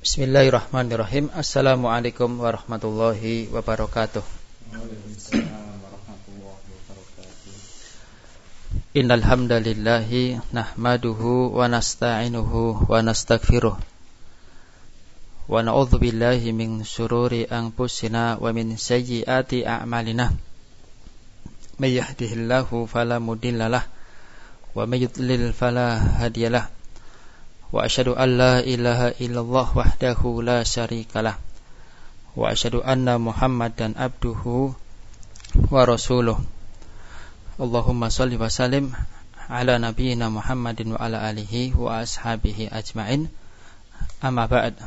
Bismillahirrahmanirrahim. Assalamualaikum warahmatullahi wabarakatuh. Innal hamdalillahi nahmaduhu wa nasta'inuhu wa nastaghfiruh. Wa na'udzu billahi min shururi anfusina wa min sayyiati a'malina. May yahdihillahu fala mudhillalah wa may yudlil fala hadiyalah. Wa asyhadu an la ilaha illallah wahdahu la syarikalah. Wa asyhadu anna Muhammadan abduhu wa rasuluh. Allahumma shalli wa sallim ala nabiyyina Muhammadin wa ala alihi wa ashabihi ajma'in. Amma ba'd.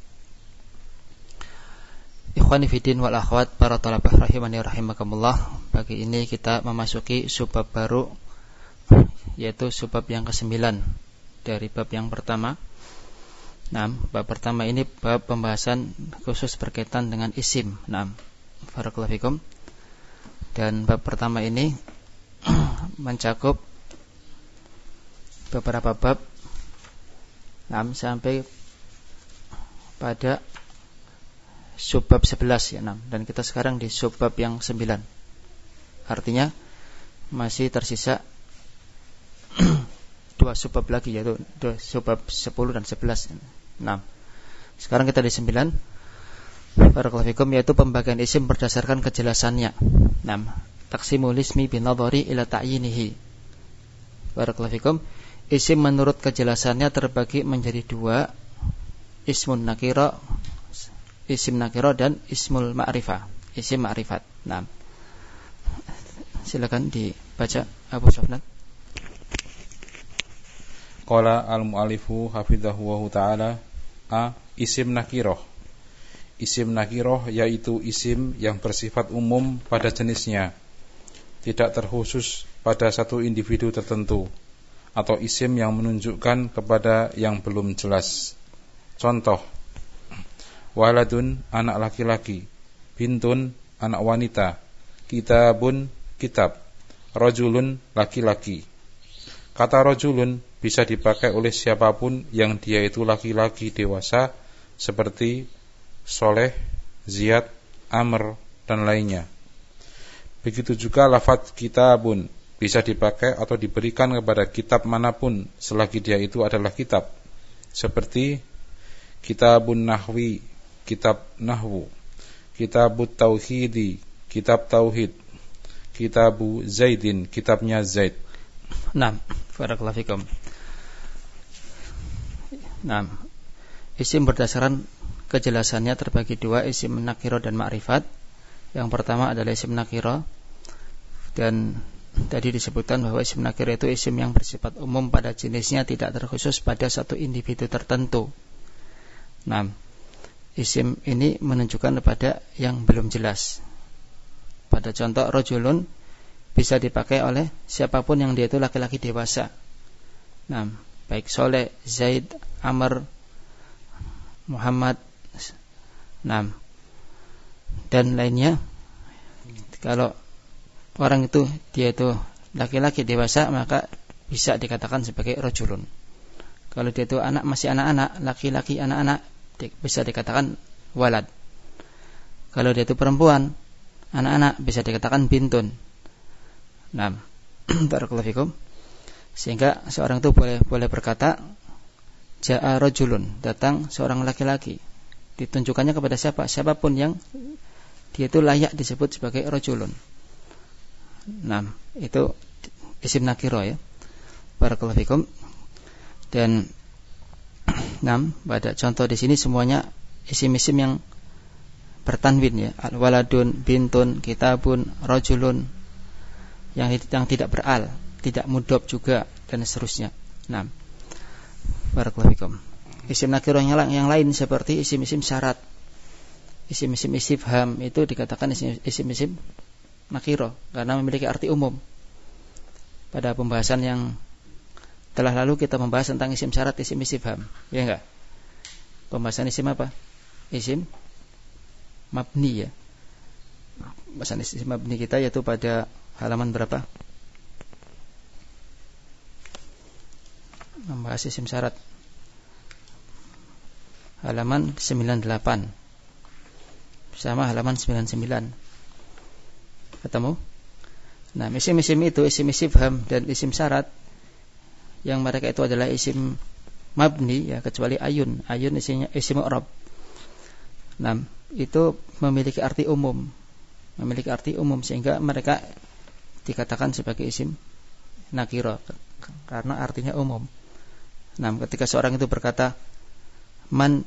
Ikhwani fiddin wal akhwat, para talabah rahimani rahimakumullah. Pagi ini kita memasuki subbab baru, yaitu subbab yang ke-9 dari bab yang pertama. Nah, bab pertama ini bab pembahasan khusus berkaitan dengan isim. Nah, barakallahu fikum. Dan bab pertama ini mencakup beberapa bab, sampai pada subbab 11 ya. Dan kita sekarang di subbab yang 9. Artinya masih tersisa 2 subbab lagi, yaitu subbab 10 dan 11. Sekarang kita di 9. Barakallahu fikum, yaitu pembagian isim berdasarkan kejelasannya. Taqsimul ismi binadhari ila ta'yinihi. Barakallahu fikum, isim menurut kejelasannya terbagi menjadi 2, ismun nakira, isim nakira, dan ismul ma'rifah, isim ma'rifat. Silakan dibaca Abu Sofyan. Qala al-mu'alifu hafidhahu ta'ala. Isim nakiroh. Isim nakiroh yaitu isim yang bersifat umum pada jenisnya, tidak terkhusus pada satu individu tertentu, atau isim yang menunjukkan kepada yang belum jelas. Contoh: waladun, anak laki-laki; bintun, anak wanita; kitabun, kitab; rajulun, laki-laki. Kata rajulun bisa dipakai oleh siapapun yang dia itu laki-laki dewasa, seperti Soleh, Ziyad, Amr, dan lainnya. Begitu juga lafaz kitabun bisa dipakai atau diberikan kepada kitab manapun selagi dia itu adalah kitab, seperti kitabun nahwi, kitab nahwu; kitabut tauhidi, kitab tauhid; kitabu Zaidin, kitabnya Zaid. Barakallahu fikum. Isim berdasarkan kejelasannya terbagi 2, isim nakira dan ma'rifat. Yang pertama adalah isim nakira, dan tadi disebutkan bahwa isim nakira itu isim yang bersifat umum pada jenisnya, tidak terkhusus pada satu individu tertentu. Isim ini menunjukkan kepada yang belum jelas. Pada contoh, rajulun bisa dipakai oleh siapapun yang dia itu laki-laki dewasa. Baik Soleh, Zaid, Amr, Muhammad, dan lainnya. Kalau orang itu dia itu laki-laki dewasa, maka bisa dikatakan sebagai rajulun. Kalau dia itu masih anak-anak, laki-laki anak-anak, bisa dikatakan walad. Kalau dia itu perempuan, anak-anak, bisa dikatakan bintun. Barakallahu fikum. Sehingga seorang itu boleh berkata ja'a rajulun, datang seorang laki-laki. Ditunjukkannya kepada siapa? Siapapun yang dia itu layak disebut sebagai rajulun. Itu isim nakira ya. Barakallahu fikum. Dan pada contoh di sini semuanya isim-isim yang bertanwin ya. Waladun, bintun, kitabun, rajulun, yang tidak beral, tidak mudhof juga, dan seterusnya. Barakallahu fikum. Isim nakirah yang lain seperti isim-isim syarat, isim-isim istifham, itu dikatakan isim-isim nakirah karena memiliki arti umum. Pada pembahasan yang telah lalu kita membahas tentang isim syarat, isim istifham, ya enggak? Pembahasan isim apa? Isim mabni ya. Pembahasan isim mabni kita yaitu pada halaman berapa? Membahas isim syarat. halaman 98 sama halaman 99. Ketemu? Nah, isim-isim itu isim istifham dan isim syarat yang mereka itu adalah isim mabni ya, kecuali ayun. Ayun isinya isim i'rab. Nah, itu memiliki arti umum. Memiliki arti umum sehingga mereka dikatakan sebagai isim nakirah karena artinya umum. Nah, ketika seorang itu berkata man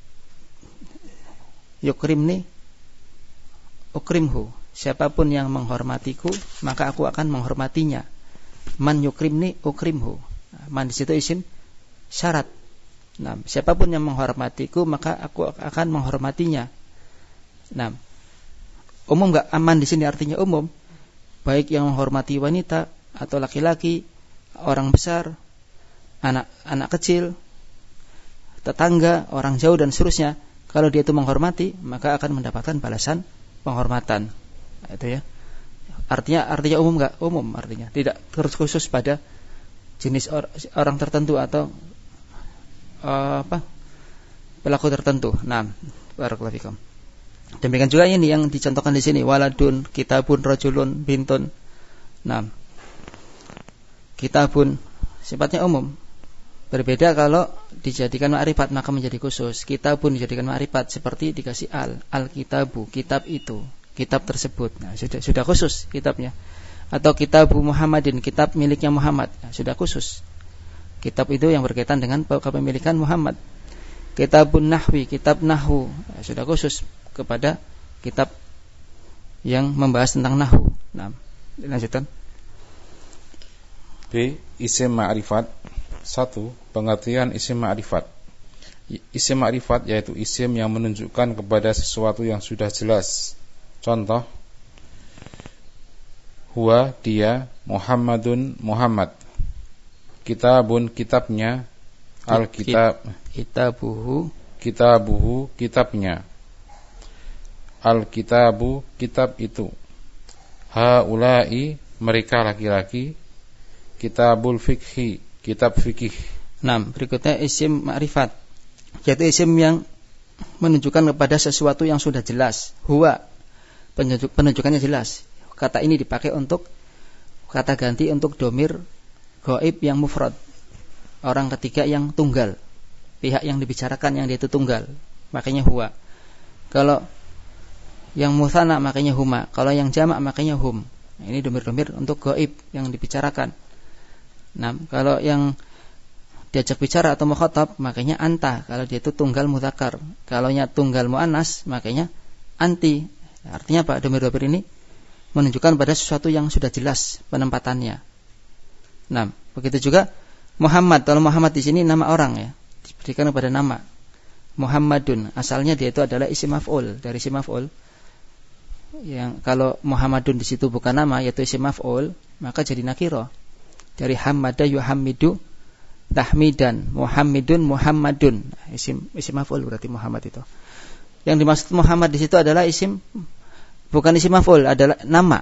yukrimni ukrimhu, siapapun yang menghormatiku maka aku akan menghormatinya. Man yukrimni ukrimhu. Man di situ isim syarat. Nah, siapapun yang menghormatiku maka aku akan menghormatinya. Nah, umum enggak? Aman di sini artinya umum. Baik yang menghormati wanita atau laki-laki, orang besar, anak kecil, tetangga, orang jauh dan seterusnya. Kalau dia itu menghormati, maka akan mendapatkan balasan penghormatan. Itu ya. Artinya umum enggak? Umum artinya. Tidak khusus pada jenis orang tertentu atau pelaku tertentu. Nah, barakallahu fikum. Demikian juga ini yang dicontohkan di sini, waladun, kitabun, rajulun, bintun. Nah, kitabun sifatnya umum. Berbeda kalau dijadikan ma'rifat maka menjadi khusus. Kitabun dijadikan ma'rifat seperti dikasih al-kitabu, kitab itu, kitab tersebut. Nah, sudah khusus kitabnya. Atau kitabu Muhammadin, kitab miliknya Muhammad. Nah, sudah khusus. Kitab itu yang berkaitan dengan kepemilikan Muhammad. Kitabun nahwi, kitab nahwu. Nah, sudah khusus kepada kitab yang membahas tentang nahwu. Nah, lanjutkan. B. Isim ma'rifat. 1. Pengertian isim ma'rifat. Isim ma'rifat yaitu isim yang menunjukkan kepada sesuatu yang sudah jelas. Contoh: huwa, dia, Muhammadun, Muhammad. Kitabun, kitabnya. Al-kitab, kitabuhu, kitabnya. Al-kitabu, kitab itu. Haula'i, mereka laki-laki. Kitabul fikhi, kitab fikih. Nah, berikutnya isim ma'rifat, yaitu isim yang menunjukkan kepada sesuatu yang sudah jelas. Huwa, penunjukannya jelas. Kata ini dipakai untuk kata ganti untuk domir ghaib yang mufrad, orang ketiga yang tunggal, pihak yang dibicarakan yang dia itu tunggal, makanya huwa. Kalau yang musanna makanya huma, kalau yang jamak makanya hum. Nah, ini domir-domir untuk ghaib yang dibicarakan. Nah, kalau yang diajak bicara atau mukhatab makanya anta, kalau dia itu tunggal mudzakkar. Kalau nya tunggal muannas makanya anti. Artinya apa? Domir-domir ini menunjukkan pada sesuatu yang sudah jelas penempatannya. Nah, begitu juga Muhammad. Kalau Muhammad di sini nama orang ya, diberikan kepada nama. Muhammadun, asalnya dia itu adalah isim maf'ul, dari isim maf'ul. Yang kalau Muhammadun di situ bukan nama, yaitu isim maf'ul, maka jadi nakirah. Dari hamada yuhammidu tahmidan, Muhammadun Muhammadun, isim maf'ul berarti Muhammad itu. Yang dimaksud Muhammad di situ adalah isim, bukan isim maf'ul, adalah nama.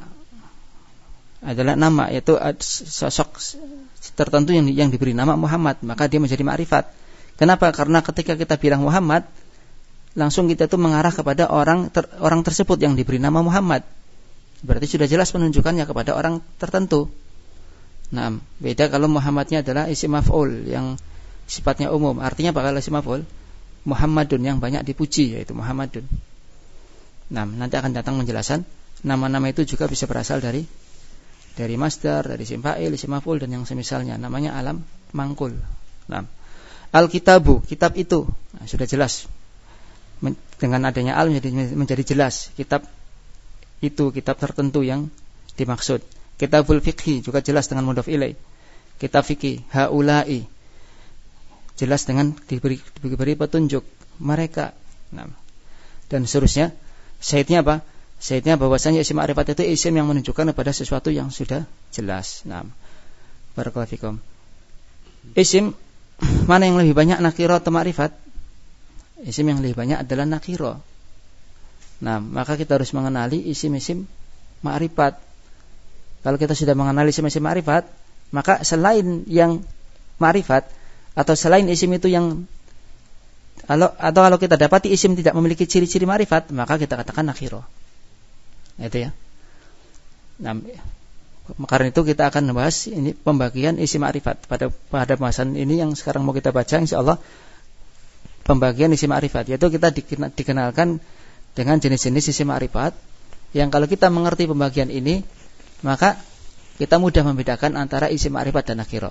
Adalah nama, yaitu sosok tertentu yang diberi nama Muhammad, maka dia menjadi ma'rifat. Kenapa? Karena ketika kita bilang Muhammad, langsung kita itu mengarah kepada orang tersebut yang diberi nama Muhammad. Berarti sudah jelas penunjukannya kepada orang tertentu. Nah, beda kalau Muhammadnya adalah isim maf'ul yang sifatnya umum. Artinya apa kalau isim maf'ul? Muhammadun, yang banyak dipuji, yaitu Muhammadun. Nah, nanti akan datang penjelasan. Nama-nama itu juga bisa berasal dari masdar, dari isim fa'il, isim maf'ul dan yang semisalnya. Namanya alam mangkul. Nah, al-kitabu, kitab itu. Nah, sudah jelas. Dengan adanya al menjadi jelas. Kitab itu, kitab tertentu yang dimaksud. Kitabul fikhi juga jelas dengan mudhaf ilaih. Kitab fikih, haula'i, jelas dengan diberi petunjuk mereka. Nah, dan seterusnya. Syahidnya apa? Syahidnya bahwasanya isim ma'rifat itu isim yang menunjukkan kepada sesuatu yang sudah jelas. Nah, barakallahu fikum. Isim mana yang lebih banyak, nakirah atau ma'rifat? Isim yang lebih banyak adalah nakirah. Nah, maka kita harus mengenali isim-isim ma'rifat. Kalau kita sudah mengenali isim-isim ma'rifat, maka selain yang ma'rifat atau selain isim itu yang kalau kita dapati isim tidak memiliki ciri-ciri ma'rifat, maka kita katakan nakiro. Itu ya. Nah, karena itu kita akan membahas ini pembagian isim ma'rifat pada pembahasan ini yang sekarang mau kita baca, insyaallah pembagian isim ma'rifat, yaitu kita dikenalkan dengan jenis-jenis isim ma'rifat yang kalau kita mengerti pembagian ini, maka kita mudah membedakan antara isim ma'rifat dan nakiro.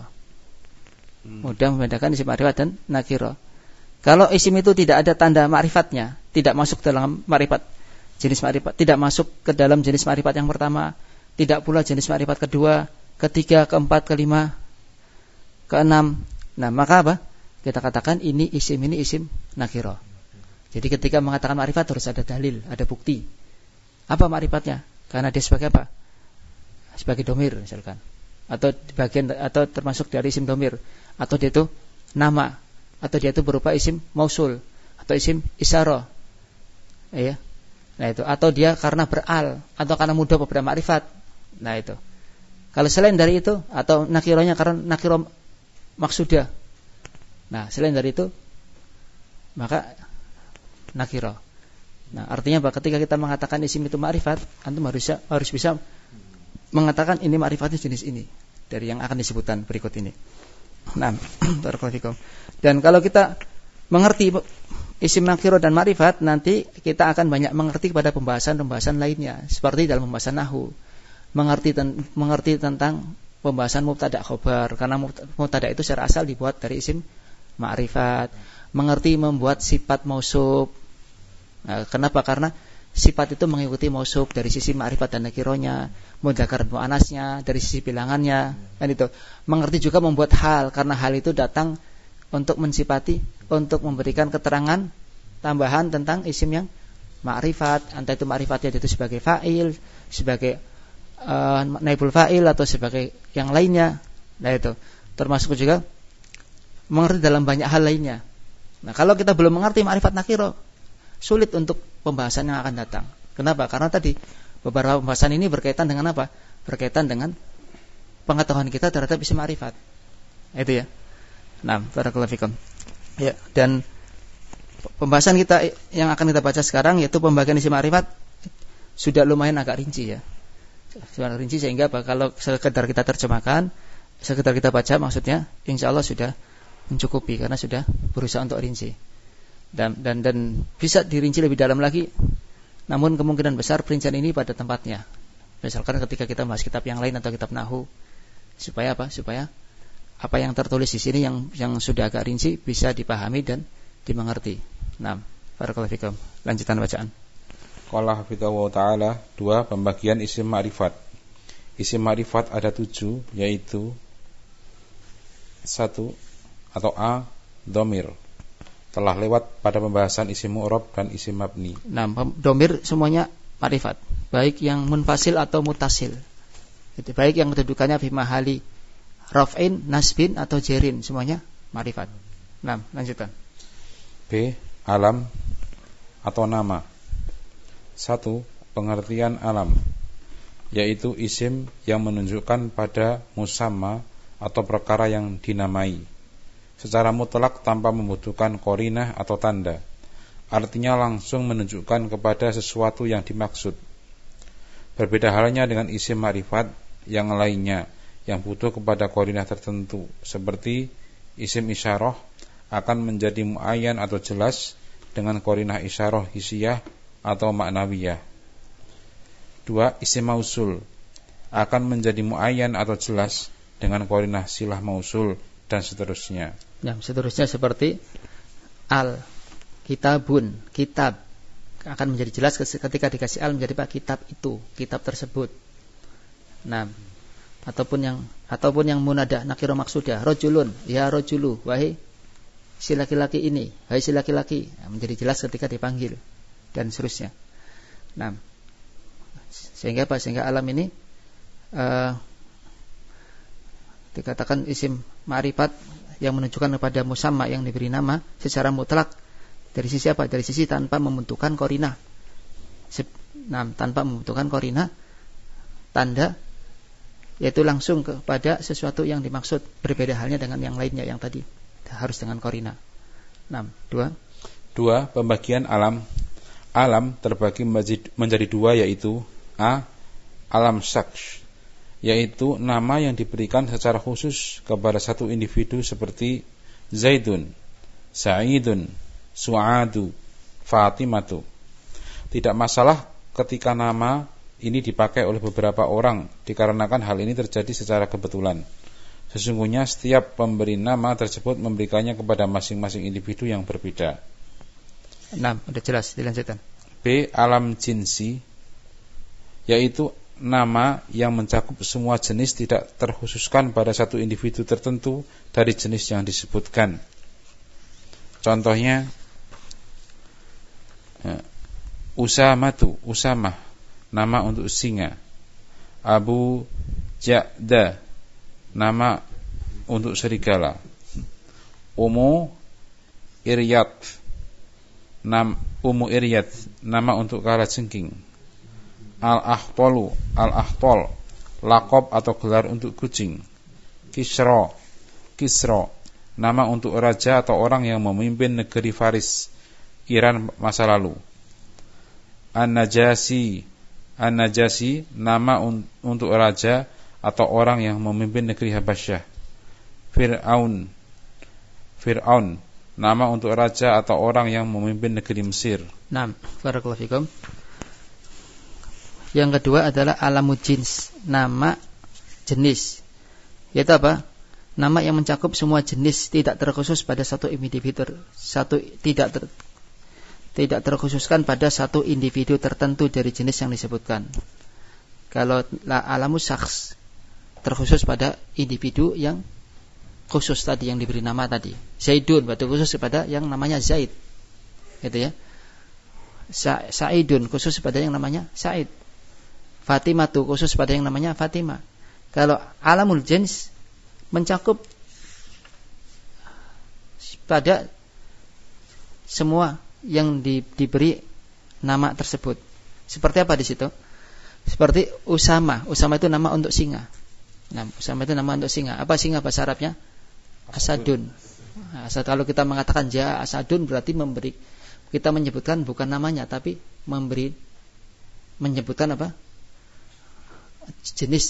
Mudah membedakan isim ma'rifat dan nakiro. Kalau isim itu tidak ada tanda ma'rifatnya, tidak masuk dalam ma'rifat, jenis ma'rifat, tidak masuk ke dalam jenis ma'rifat yang pertama, tidak pula jenis ma'rifat kedua, ketiga, keempat, kelima, keenam. Nah, maka apa? Kita katakan ini isim nakiro. Jadi ketika mengatakan ma'rifat harus ada dalil, ada bukti. Apa ma'rifatnya? Karena dia sebagai apa? Sebagai domir misalkan. Atau bagian, atau termasuk dari isim domir. Atau dia itu nama. Atau dia itu berupa isim mausul. Atau isim isyarah. Ya. Nah itu. Atau dia karena beral. Atau karena mudah beberapa ma'rifat. Nah itu. Kalau selain dari itu, atau nakironya karena nakiro maksudah. Nah selain dari itu, maka nakiro. Nah artinya bahwa ketika kita mengatakan isim itu ma'rifat, antum harus bisa mengatakan ini ma'rifatnya jenis ini dari yang akan disebutkan berikut ini. Nah, dan kalau kita mengerti isim nakiro dan ma'rifat, nanti kita akan banyak mengerti pada pembahasan-pembahasan lainnya, seperti dalam pembahasan nahwu. Mengerti tentang pembahasan mubtada khobar, karena mubtada itu secara asal dibuat dari isim ma'rifat. Mengerti membuat sifat mausuf. Nah, kenapa? Karena sifat itu mengikuti mausuf dari sisi ma'rifat dan nakironya, mudzakkar dan muannasnya, dari sisi bilangannya, kan itu. Mengerti juga membuat hal, karena hal itu datang untuk mensifati, untuk memberikan keterangan tambahan tentang isim yang ma'rifat, entah itu ma'rifatnya itu sebagai fa'il, sebagai naibul fa'il atau sebagai yang lainnya. Nah itu termasuk juga mengerti dalam banyak hal lainnya. Nah kalau kita belum mengerti ma'rifat nakiro, sulit untuk pembahasan yang akan datang. Kenapa? Karena tadi beberapa pembahasan ini berkaitan dengan apa? Berkaitan dengan pengetahuan kita terhadap isim ma'rifat. Itu ya. Nah, barakallahu fikum. Ya, dan pembahasan kita yang akan kita baca sekarang yaitu pembagian isim ma'rifat sudah lumayan agak rinci ya. Sudah rinci sehingga kalau sekedar kita terjemahkan, sekedar kita baca maksudnya insyaallah sudah mencukupi karena sudah berusaha untuk rinci. Dan bisa dirinci lebih dalam lagi. Namun kemungkinan besar perincian ini pada tempatnya. Misalkan ketika kita bahas kitab yang lain atau kitab nahwu, supaya apa? Supaya apa yang tertulis di sini yang sudah agak rinci bisa dipahami dan dimengerti. Nah, barakallahu fikum. Lanjutan bacaan. Qala hafidhahu ta'ala. 2. Pembagian isim ma'rifat. Isim ma'rifat ada 7, yaitu 1 atau A, dhamir. Telah lewat pada pembahasan isim mu'rab dan isim mabni. Nah, dhamir semuanya ma'rifat, baik yang munfasil atau mutasil. Itu baik yang kedudukannya fi mahali raf'in, nasbin atau jerin, semuanya ma'rifat. Nah, lanjutkan. B. Alam atau nama. 1. Pengertian alam, yaitu isim yang menunjukkan pada musamma atau perkara yang dinamai secara mutlak tanpa membutuhkan qarinah atau tanda. Artinya langsung menunjukkan kepada sesuatu yang dimaksud. Berbeda halnya dengan isim ma'rifat yang lainnya yang butuh kepada qarinah tertentu, seperti isim isyarah akan menjadi muayyan atau jelas dengan qarinah isyarah hisiyah atau maknawiyah. 2. Isim mausul akan menjadi muayyan atau jelas dengan qarinah silah mausul dan seterusnya. Ya, seterusnya seperti al, kitabun, kitab akan menjadi jelas ketika dikasih al menjadi pak kitab itu, kitab tersebut. Nah, ataupun yang munadah nakiro maksudah, rojulun, ya rojulu, wahai si laki-laki ini, wahai si laki-laki, nah, menjadi jelas ketika dipanggil dan seterusnya. Nah, sehingga apa? Sehingga alam ini dikatakan isim ma'rifat yang menunjukkan kepada musamma yang diberi nama secara mutlak dari sisi apa? Dari sisi tanpa membutuhkan qarinah. Nah, tanpa membutuhkan qarinah tanda, yaitu langsung kepada sesuatu yang dimaksud. Berbeda halnya dengan yang lainnya yang tadi harus dengan qarinah. 2. 2. Pembagian alam. Alam terbagi menjadi 2, yaitu A. Alam syaks, yaitu nama yang diberikan secara khusus kepada satu individu seperti Zaidun, Sa'idun, Su'adu, Fatimatu. Tidak masalah ketika nama ini dipakai oleh beberapa orang, dikarenakan hal ini terjadi secara kebetulan. Sesungguhnya setiap pemberi nama tersebut memberikannya kepada masing-masing individu yang berbeda. 6. Udah jelas, dilanjutkan. B. Alam jinsi, yaitu nama yang mencakup semua jenis, tidak terkhususkan pada satu individu tertentu dari jenis yang disebutkan. Contohnya Usamah, nama untuk singa. Abu Ja'da, nama untuk serigala. Ummu Iryat, nama untuk kalajengking. Al-Ahtol, laqab atau gelar untuk kucing. Kisra, nama untuk raja atau orang yang memimpin negeri Faris, Iran masa lalu. An-Najasi, nama untuk raja atau orang yang memimpin negeri Habasyah. Fir'aun, nama untuk raja atau orang yang memimpin negeri Mesir. 6. Barakallahu fikum. Yang kedua adalah alamul jins, nama jenis. Yaitu apa? Nama yang mencakup semua jenis, tidak terkhusus pada satu individu, tidak terkhususkan pada satu individu tertentu dari jenis yang disebutkan. Kalau alamul syaks terkhusus pada individu yang khusus tadi, yang diberi nama tadi. Zaidun berarti khusus kepada yang namanya Zaid, gitu ya. Sa'idun khusus pada yang namanya Sa'id. Fatimah itu khusus pada yang namanya Fatimah. Kalau alamul jins mencakup pada semua yang diberi nama tersebut. Seperti apa di situ? Seperti Usama itu nama untuk singa. Nah, Usama itu nama untuk singa. Apa singa bahasa Arabnya? Asadun. Nah, kalau kita mengatakan ja asadun berarti kita menyebutkan bukan namanya, tapi menyebutkan apa? Jenis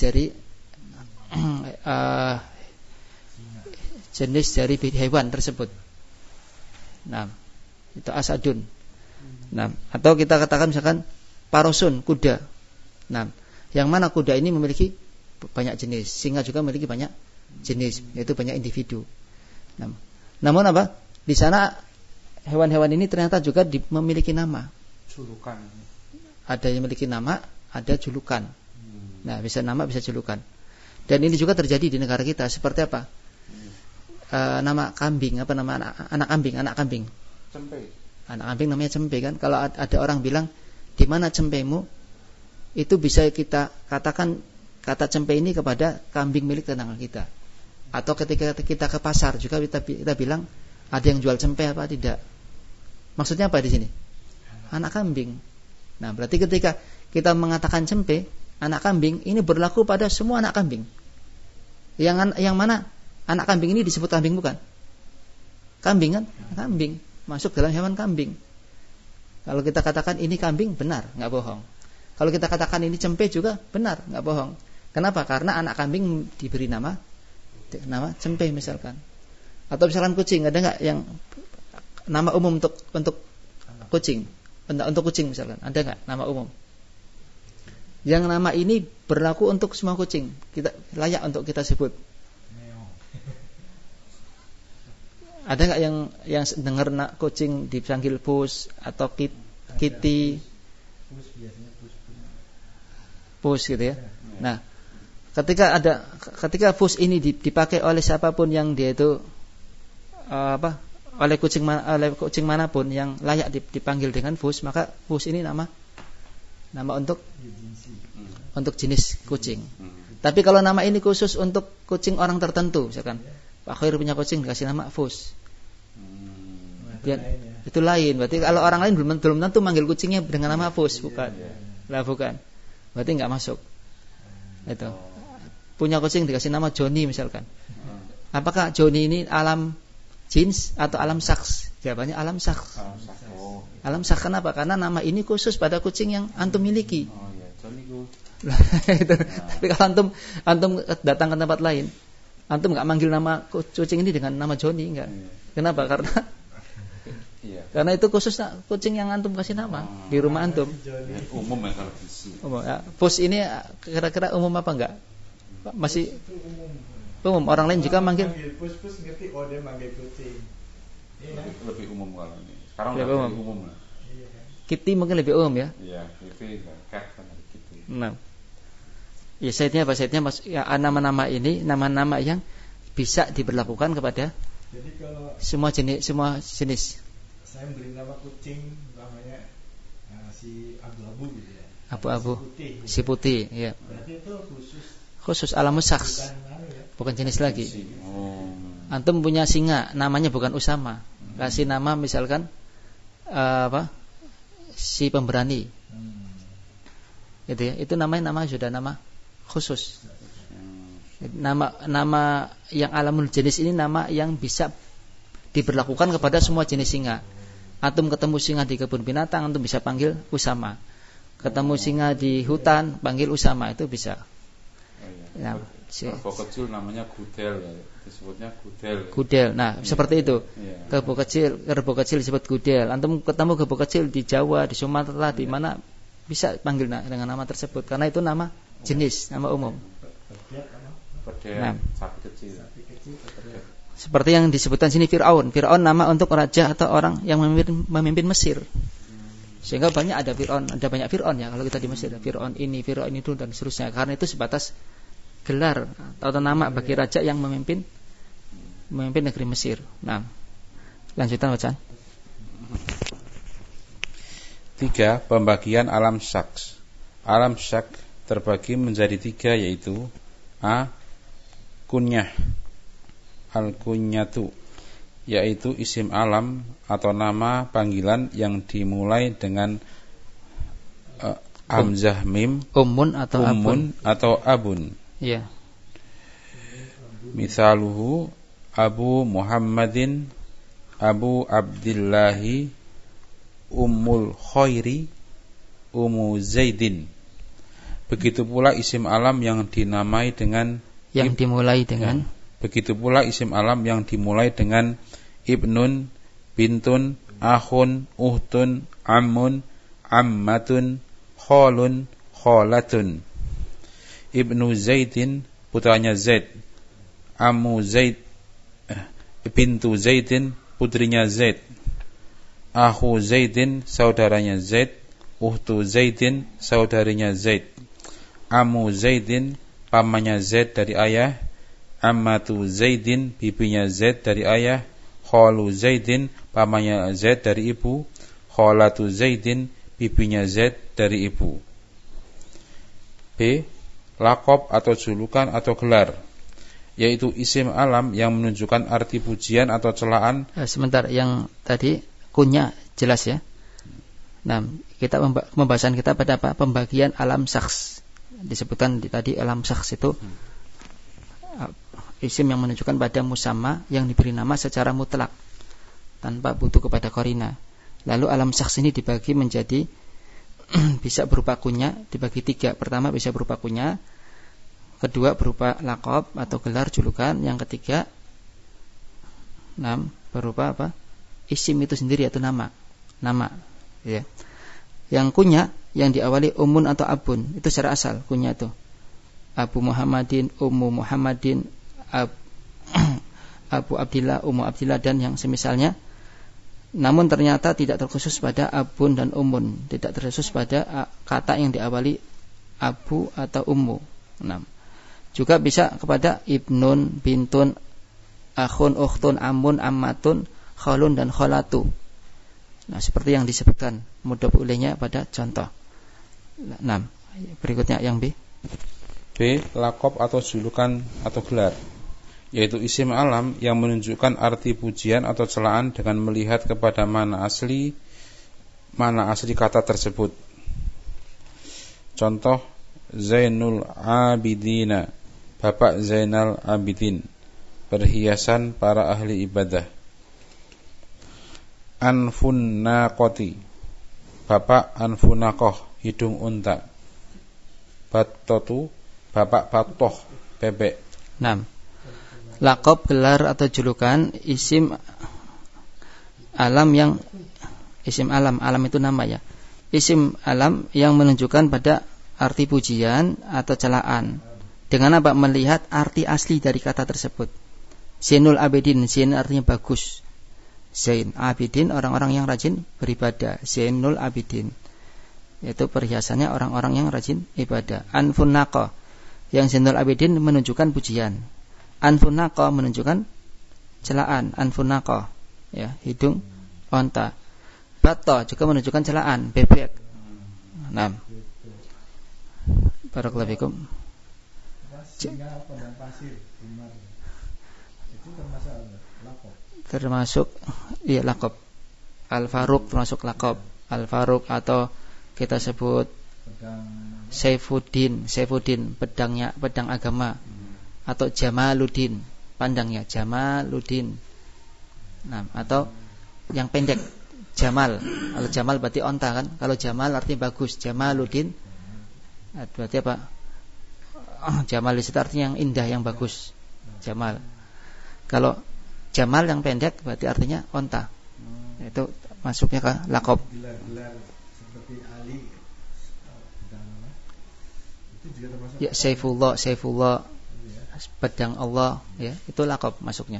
dari hewan tersebut. Nah, itu asadun. Nah, atau kita katakan misalkan parosun, kuda. Nah, yang mana kuda ini memiliki banyak jenis, singa juga memiliki banyak jenis, yaitu banyak individu. Nah, namun apa? Di sana hewan-hewan ini ternyata juga memiliki nama. Julukan. Ada yang memiliki nama, ada julukan. Nah, bisa nama, bisa julukan. Dan ini juga terjadi di negara kita. Seperti apa? Nama kambing, apa nama anak kambing? Cempe. Anak kambing namanya cempe kan. Kalau ada orang bilang, di mana cempemu? Itu bisa kita katakan kata cempe ini kepada kambing milik tetangga kita. Atau ketika kita ke pasar juga kita bilang, ada yang jual cempe apa tidak? Maksudnya apa di sini? Anak kambing. Nah, berarti ketika kita mengatakan cempe, anak kambing, ini berlaku pada semua anak kambing. Yang mana anak kambing ini disebut kambing bukan? Kambing kan? Kambing. Masuk dalam hewan kambing. Kalau kita katakan ini kambing, benar, nggak bohong. Kalau kita katakan ini cempe juga benar, nggak bohong. Kenapa? Karena anak kambing diberi nama cempe misalkan. Atau misalkan kucing, ada nggak yang nama umum untuk kucing? Untuk kucing misalkan, ada nggak nama umum? Yang nama ini berlaku untuk semua kucing. Kita layak untuk kita sebut. Ada nggak yang dengar kucing dipanggil pus atau kitty? Pus gitu ya. Nah, ketika pus ini dipakai oleh siapapun yang dia itu oleh kucing manapun yang layak dipanggil dengan pus, maka pus ini nama untuk jenis kucing. Tapi kalau nama ini khusus untuk kucing orang tertentu, misalkan Pak Khair punya kucing dikasih nama Fus, itu lain. Berarti kalau orang lain belum tentu manggil kucingnya dengan nama Fus, bukan. Bukan. Berarti nggak masuk. Itu. Punya kucing dikasih nama Joni misalkan. Apakah Joni ini alam jins atau alam saks? Jawabannya alam sakh. Oh. Alam sakh kenapa? Karena nama ini khusus pada kucing yang antum miliki. Oh iya, Johnny Go. Tapi kalau antum datang ke tempat lain, antum nggak manggil nama kucing ini dengan nama Johnny, enggak. Kenapa? Karena itu khusus kucing yang antum kasih nama di rumah antum. Umum ya kalau di sini. Umum. Ya. Pus ini kira-kira umum apa enggak? Masih umum. Orang lain juga manggil. Pus ngerti dia manggil kucing. Lebih umum kalau ini. Sekarang lebih umum lah. Kitty mungkin lebih umum ya. Iya, Kitty cat kan gitu. Nah. Ya saitnya apa? Saitnya ya, nama-nama ini nama-nama yang bisa diberlakukan kepada jadi kalau semua jenis. Saya beri nama kucing namanya si abu-abu gitu ya. Abu-abu. Si putih, ya. Berarti itu khusus alamus saks. Bukan jenis lagi. Antum punya singa, namanya bukan Usama. Kasih nama misalkan si pemberani. Gitu ya. Itu namanya sudah nama khusus. Nama yang alamul jenis ini nama yang bisa diberlakukan kepada semua jenis singa. Antum ketemu singa di kebun binatang, antum bisa panggil Usama. Ketemu singa di hutan, panggil Usama, itu bisa. Nah, kerbau kecil namanya gudel ya, disebutnya gudel. Gudel. Nah, seperti itu. Kerbau kecil disebut gudel. Antum ketemu kerbau kecil di Jawa, di Sumatera, di mana bisa panggil dengan nama tersebut karena itu nama jenis, nama umum. Nah, sapi kecil. Seperti yang disebutkan sini Fir'aun. Fir'aun nama untuk raja atau orang yang memimpin Mesir. Sehingga ada banyak Fir'aun ya kalau kita di Mesir. Fir'aun ini, Fir'aun itu dan seterusnya. Karena itu sebatas gelar atau nama bagi raja yang memimpin negeri Mesir. Nah, lanjutan bacaan. 3. Pembagian alam syaks. Alam syak terbagi menjadi 3 yaitu A. Kunyah. Al-kunyatu, yaitu isim alam atau nama panggilan yang dimulai dengan hamzah mim, ummun atau abun. Iya. Misaluhu Abu Muhammadin, Abu Abdillahi, Ummul Khairi, Ummu Zaidin. Begitu pula isim alam yang dimulai dengan begitu pula isim alam yang dimulai dengan ibnun, bintun, akhun, uhtun, ammun, ammatun, kholun, kholatun. Ibnu Zaidin, putranya Zaid. Ammu Zaid, bintu Zaidin, putrinya Zaid. Akhu Zaidin, saudaranya Zaid. Uhtu Zaidin, saudarinya Zaid. Ammu Zaidin, pamannya Zaid dari ayah. Ammatu Zaidin, bibinya Zaid dari ayah. Kholu Zaidin, pamannya Zaid dari ibu. Kholatu Zaidin, bibinya Zaid dari ibu. B. Lakob atau julukan atau gelar, yaitu isim alam yang menunjukkan arti pujian atau celaan. Sebentar, yang tadi kunya jelas ya. Nah, kita pembahasan kita pada apa? Pembagian alam saks. Disebutkan tadi alam saks itu isim yang menunjukkan pada musamma yang diberi nama secara mutlak tanpa butuh kepada qarina. Lalu alam saks ini dibagi menjadi bisa berupa kunya, dibagi 3. Pertama bisa berupa kunya, kedua berupa laqab atau gelar julukan, yang ketiga berupa apa? Isim itu sendiri atau nama ya. Yang kunya yang diawali umun atau abun itu secara asal kunya itu Abu Muhammadin, Ummu Muhammadin, Abu Abdillah, Ummu Abdillah dan yang semisalnya. Namun ternyata tidak terkhusus pada abun dan umun, tidak terkhusus pada kata yang diawali abu atau ummu. Juga bisa kepada ibnun, bintun, akhun, ukhtun, amun, ammatun, kholun dan kholatu. Seperti yang disebutkan mudhof ilaihnya pada contoh. Berikutnya yang B. B. Lakob atau julukan atau gelar, yaitu isim alam yang menunjukkan arti pujian atau celaan dengan melihat kepada mana asli kata tersebut. Contoh, Zainul Abidina, Bapak Zainal Abidin, perhiasan para ahli ibadah. anfun naqati, bapak anfun naqah, hidung unta. Battotu, bapak batoh, bebek. 6. Laqab, gelar atau julukan isim alam yang isim alam itu nama ya. Isim alam yang menunjukkan pada arti pujian atau celaan. Dengan apa? Melihat arti asli dari kata tersebut. Zainul Abidin, Zain artinya bagus. Zain Abidin, orang-orang yang rajin beribadah. Zainul Abidin, itu perhiasannya orang-orang yang rajin ibadah. Anfun Naqa, yang Zainul Abidin menunjukkan pujian. Anfun Naqa menunjukkan celaan. Anfun Naqa, ya, hidung onta. Batta juga menunjukkan celaan, bebek. 6. Barakallahu fikum. Singa padang pasir, Umar. Itu termasuk laqab. Termasuk iya laqab. Al-Faruq termasuk laqab. Al-Faruq atau kita sebut Saifuddin, pedang agama. Atau Jamaluddin, pandangnya Jamaluddin. Nah, atau yang pendek Jamal. Kalau Jamal berarti onta kan? Kalau Jamal artinya bagus. Jamaluddin berarti apa? Jamal itu artinya yang indah, yang bagus. Jamal. Kalau Jamal yang pendek berarti artinya onta. Itu masuknya ke laqab. Gelar-gelar seperti Ali, itu juga termasuk. Ya, Saifullah, pedang Allah, ya, itu laqab masuknya.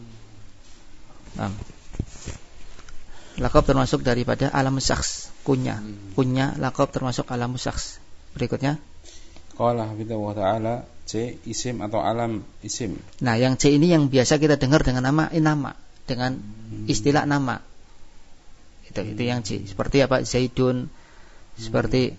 Laqab termasuk daripada alam syakhs, kunya. Kunya laqab termasuk alam syakhs. Berikutnya Qala hafidhahu ta'ala, C isim atau alam isim. Nah, yang C ini yang biasa kita dengar dengan nama, dengan istilah nama. Itu yang C. Seperti apa? Zaidun, seperti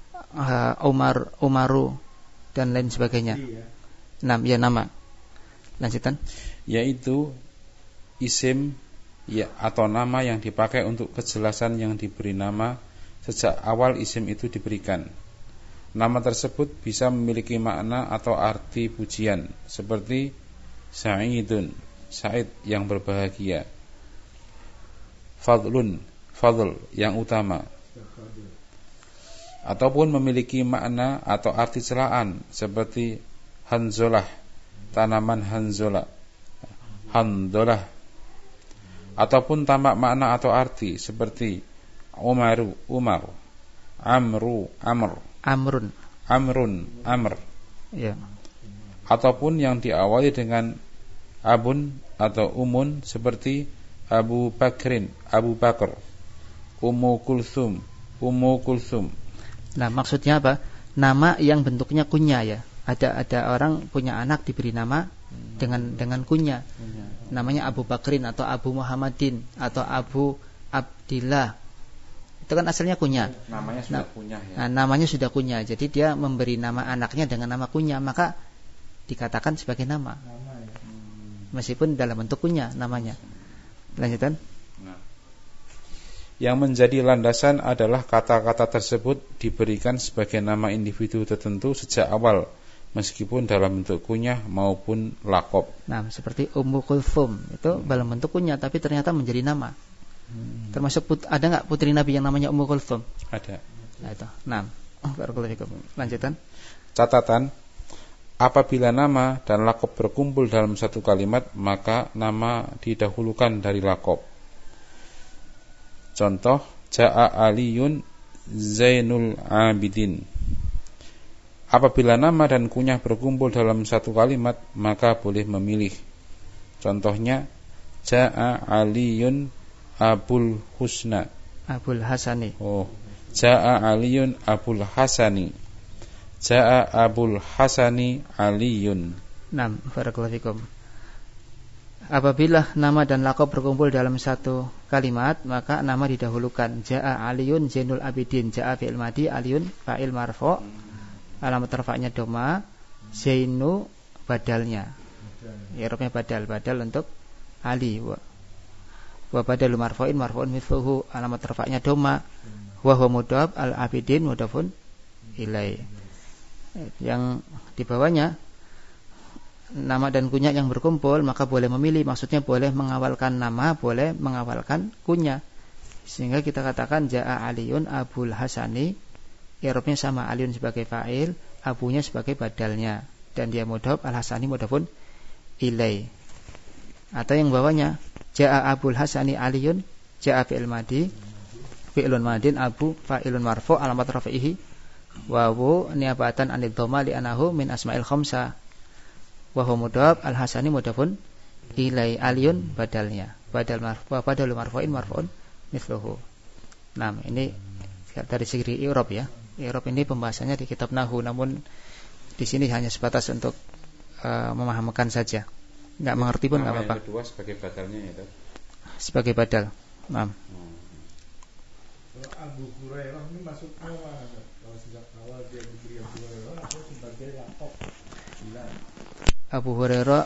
Umaru dan lain sebagainya. 6 ya, nama. Lanjutan. Yaitu isim ya atau nama yang dipakai untuk kejelasan yang diberi nama sejak awal isim itu diberikan. Nama tersebut bisa memiliki makna atau arti pujian, seperti Sa'idun, Sa'id yang berbahagia. Fadl yang utama. Ataupun memiliki makna atau arti celaan, seperti Hanzolah, tanaman Hanzolah. Handolah. Ataupun tamak makna atau arti, seperti Umar, Amr. Ya. Ataupun yang diawali dengan abun atau umun, seperti Abu Bakr, Ummu Kulthum. Nah, maksudnya apa? Nama yang bentuknya kunya ya. Ada orang punya anak diberi nama dengan kunya. Namanya Abu Bakrin atau Abu Muhammadin atau Abu Abdillah. Itu kan asalnya kunya. Namanya sudah kunyah ya. Nah, namanya sudah kunyah. Jadi dia memberi nama anaknya dengan nama kunyah, maka dikatakan sebagai nama. Meskipun dalam bentuk kunyah namanya. Lanjutan. Nah, yang menjadi landasan adalah kata-kata tersebut diberikan sebagai nama individu tertentu sejak awal, meskipun dalam bentuk kunyah maupun laqab. Nah, seperti Ummu Kulthum itu dalam bentuk kunyah tapi ternyata menjadi nama. Termasuk ada enggak putri Nabi yang namanya Ummu Kulthum? Ada. Nah, itu. 6. Barakallahu fikum. Lanjutan. Catatan: apabila nama dan laqab berkumpul dalam satu kalimat, maka nama didahulukan dari laqab. Contoh: Ja'a Aliyun Zainul Abidin. Apabila nama dan kunyah berkumpul dalam satu kalimat, maka boleh memilih. Contohnya: Ja'a Aliyun Abul Husna. Abul Hasani. Ja'a Aliyun Abul Hasani. Ja'a Abul Hasani Aliyun. 6. Barakallahu fikum. Apabila nama dan laqab berkumpul dalam satu kalimat, maka nama didahulukan. Ja'a Aliyun Zainul Abidin. Ja'a fi'il madhi, Aliyun fa'il marfu'. Alamat rafa'nya dhamma, Zainu badalnya. I'rabnya badal untuk Ali. Wa badalu marfu'in mithluhu, alamat rafa'nya dhamma. Wa huwa mudhaf, al-abidin mudhafun ilaih. Yang di bawahnya nama dan kunya yang berkumpul, maka boleh memilih. Maksudnya boleh mengawalkan nama, boleh mengawalkan kunya. Sehingga kita katakan Ja'a Aliyun Abul Hasani, i'rabnya sama, Aliyun sebagai fa'il, abunya sebagai badalnya, dan dia mudhaf, Al-Hasani mudhafun ilai. Atau yang bawahnya Ja'a Abul Hasani Aliyun, Ja'a fi'il madi, fi'ilun madin, abu fa'ilun marfu, alamat rafi'ihi wawu niabatan anid dhamma li anahu min asma'il khamsa, wa huwa mudhaf, Al-Hasani mudhafun ilai, Aliyun badalnya, badal marfu'in marfu'un mithluhu. Nah, ini dari segi i'rab ya. I'rab ini pembahasannya di kitab nahwu, namun di sini hanya sebatas untuk memahamkan saja. Enggak mengerti pun enggak apa-apa. Yang kedua sebagai badalnya itu. Sebagai badal. Nah. Kalau Abu Hurairah ini masuknya kalau sejak awal dia diberi Abu Hurairah atau sebagai lakop. Abu Hurairah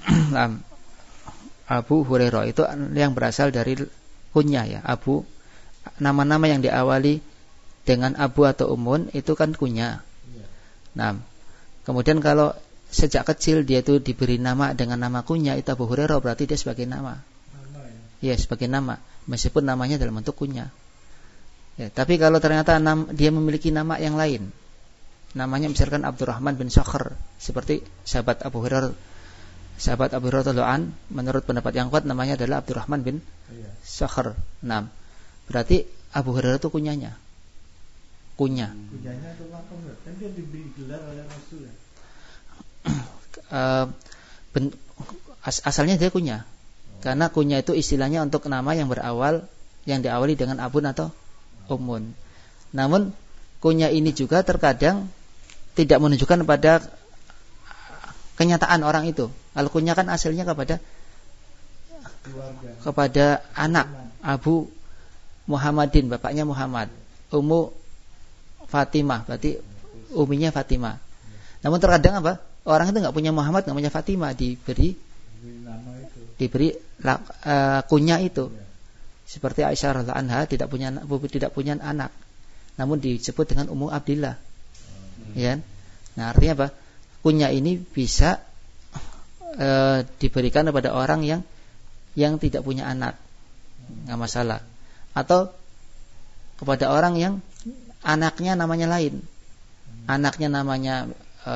Abu Hurairah itu yang berasal dari kunyah ya. Abu, nama-nama yang diawali dengan abu atau umun itu kan kunyah. Nah, kemudian kalau sejak kecil dia itu diberi nama dengan nama kunyah, itu Abu Hurairah, berarti dia sebagai nama. Ya, sebagai nama, meskipun namanya dalam bentuk kunyah. Ya, tapi kalau ternyata dia memiliki nama yang lain, namanya misalkan Abdurrahman bin Sakhr, seperti sahabat Abu Hurairah radhiyallahu, menurut pendapat yang kuat namanya adalah Abdurrahman bin Sakhr. Nah, berarti Abu Hurairah itu kunyahnya. Kunyah. Kunyahnya itu apa enggak? Kan dia diberi gelar oleh Rasul ya. Asalnya dia kunyah. Karena kunyah itu istilahnya untuk nama yang diawali dengan abun atau umun. Namun kunyah ini juga terkadang tidak menunjukkan pada kenyataan orang itu. Al-kunyah kan asalnya kepada anak, Abu Muhammadin, bapaknya Muhammad, Ummu Fatimah, berarti uminya Fatimah. Namun terkadang orang itu nggak punya Muhammad, nggak punya Fatimah, diberi kunyah itu. Seperti Aisyah radhiyallahu anha tidak punya anak, namun disebut dengan Ummu Abdillah. Ya. Nah, artinya apa? Kunyah ini bisa diberikan kepada orang yang tidak punya anak, nggak masalah. Atau kepada orang yang anaknya namanya lain, anaknya namanya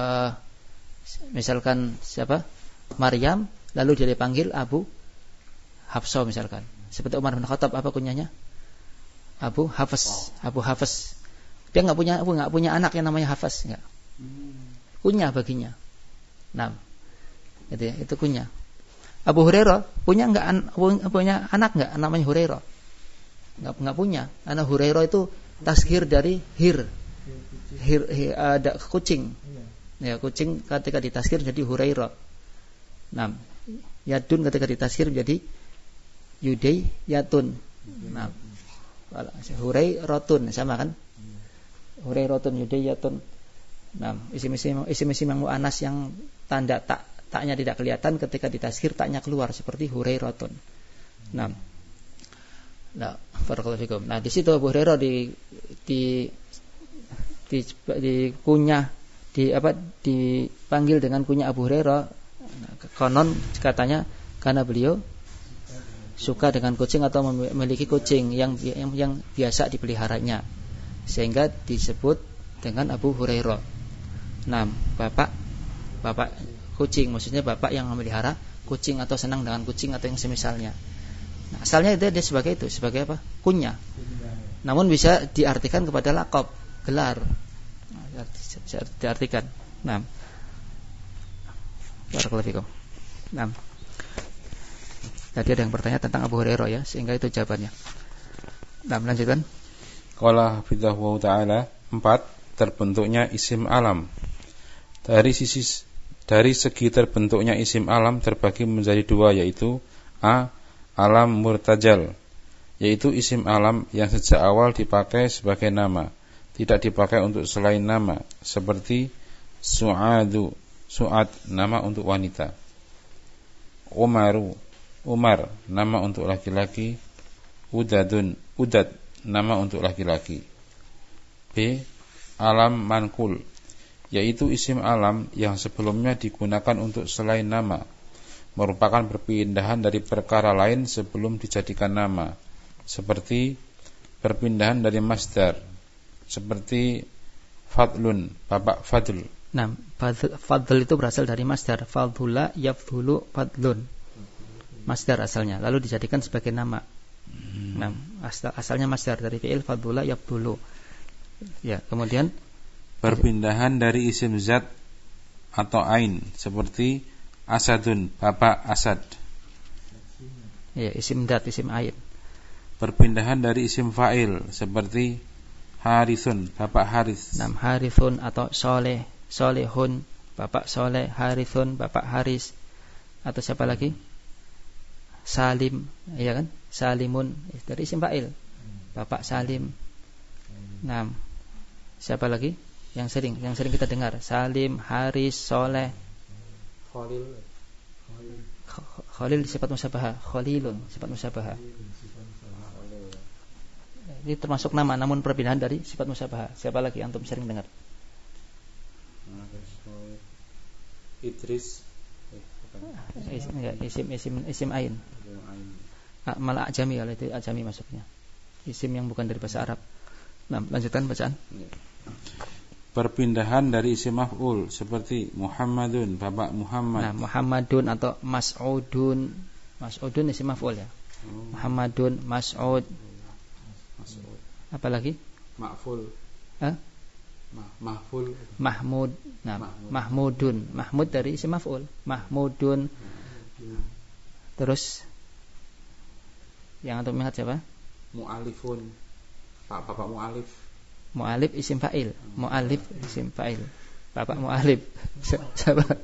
misalkan siapa? Maryam, lalu dia dipanggil Abu Hafsah misalkan. Seperti Umar bin Khattab, apa kunyahnya? Abu Hafs. Dia nggak punya anak yang namanya Hafs, nggak. Kunyah baginya. Nah, itu kunyah. Abu Hurairah punya anak nggak namanya Hurairah? Nggak punya. Karena Hurairah itu tasghir dari hir ada kucing. Ya, kucing ketika ditasghir jadi Hurairah. Nah, yadun ketika ditasghir jadi Yudai Yatun. Nah, Hurairatun sama kan? Hurairatun Yudai Yatun. Nah, isim-isim yang mu'annas yang tanda taknya tidak kelihatan, ketika ditasghir taknya keluar, seperti Hurairatun. Nah, barakallahu fikum. Nah, di situ Abu Hurairah di kunyah, dipanggil dengan kunyah Abu Hurairah. Konon katanya karena beliau suka dengan kucing atau memiliki kucing yang biasa dipeliharanya, sehingga disebut dengan Abu Hurairah. Nah, bapak kucing, maksudnya bapak yang memelihara kucing atau senang dengan kucing atau yang semisalnya. Nah, asalnya dia sebagai apa? Kunyah. Namun bisa diartikan kepada laqab, gelar. Bisa diartikan. Nah, barakallahu fikum. Nah, tadi ada yang bertanya tentang Abu Hurairah ya, sehingga itu jawabannya. Nah, melanjutkan. Qala hafidhahu ta'ala, 4. Terbentuknya isim alam. Dari segi terbentuknya isim alam terbagi menjadi 2, yaitu A. Alam murtajal, yaitu isim alam yang sejak awal dipakai sebagai nama, tidak dipakai untuk selain nama, seperti Su'adu, Su'ad, nama untuk wanita. Umaru, Umar, nama untuk laki-laki. Udadun, Udad, nama untuk laki-laki. B. Alam mankul, yaitu isim alam yang sebelumnya digunakan untuk selain nama, merupakan perpindahan dari perkara lain sebelum dijadikan nama, seperti perpindahan dari masdar, seperti fadlun, bapak fadl. Nah, fadl itu berasal dari masdar, fadhula yafdhulu fadlun, masdar asalnya, lalu dijadikan sebagai nama. Nah, asalnya masdar dari fi'il fadhula yafdhulu. Ya, kemudian perpindahan dari isim zat atau ain, seperti asadun, bapak asad. Ya, isim dat, isim ain. Perpindahan dari isim fa'il, seperti harithun, bapak haris. Nah, harithun atau soleh, solehun, bapak soleh, harithun, bapak haris. Atau siapa lagi? Salim, ya kan? Salimun, dari isim fa'il, bapak Salim. Nah, siapa lagi? Yang sering kita dengar, Salim, Haris, Soleh, Khalil sifat musyabahah, Khalilun sifat musyabahah. Ini termasuk nama, namun perpindahan dari sifat musyabahah. Siapa lagi antum sering dengar? Idris. Isim ain. Malah ajami, kalau itu ajami masuknya. Isim yang bukan dari bahasa Arab. Nah, lanjutkan bacaan. Perpindahan dari isim maf'ul, seperti Muhammadun, bapak Muhammad. Nah, Muhammadun atau Mas'udun. Mas'udun isim maf'ul ya. Muhammadun, Mas'ud. Apa lagi? Ma'ful. Mahful. Mahmud. Nah, Mahmudun. Mahmud dari isim maf'ul. Mahmudun. Terus yang antum ingat siapa? Mu'alifun, bapak mu'alif. Mu'alif isim fa'il. Mu'alif isim fa'il. Bapak mu'alif. Siapa?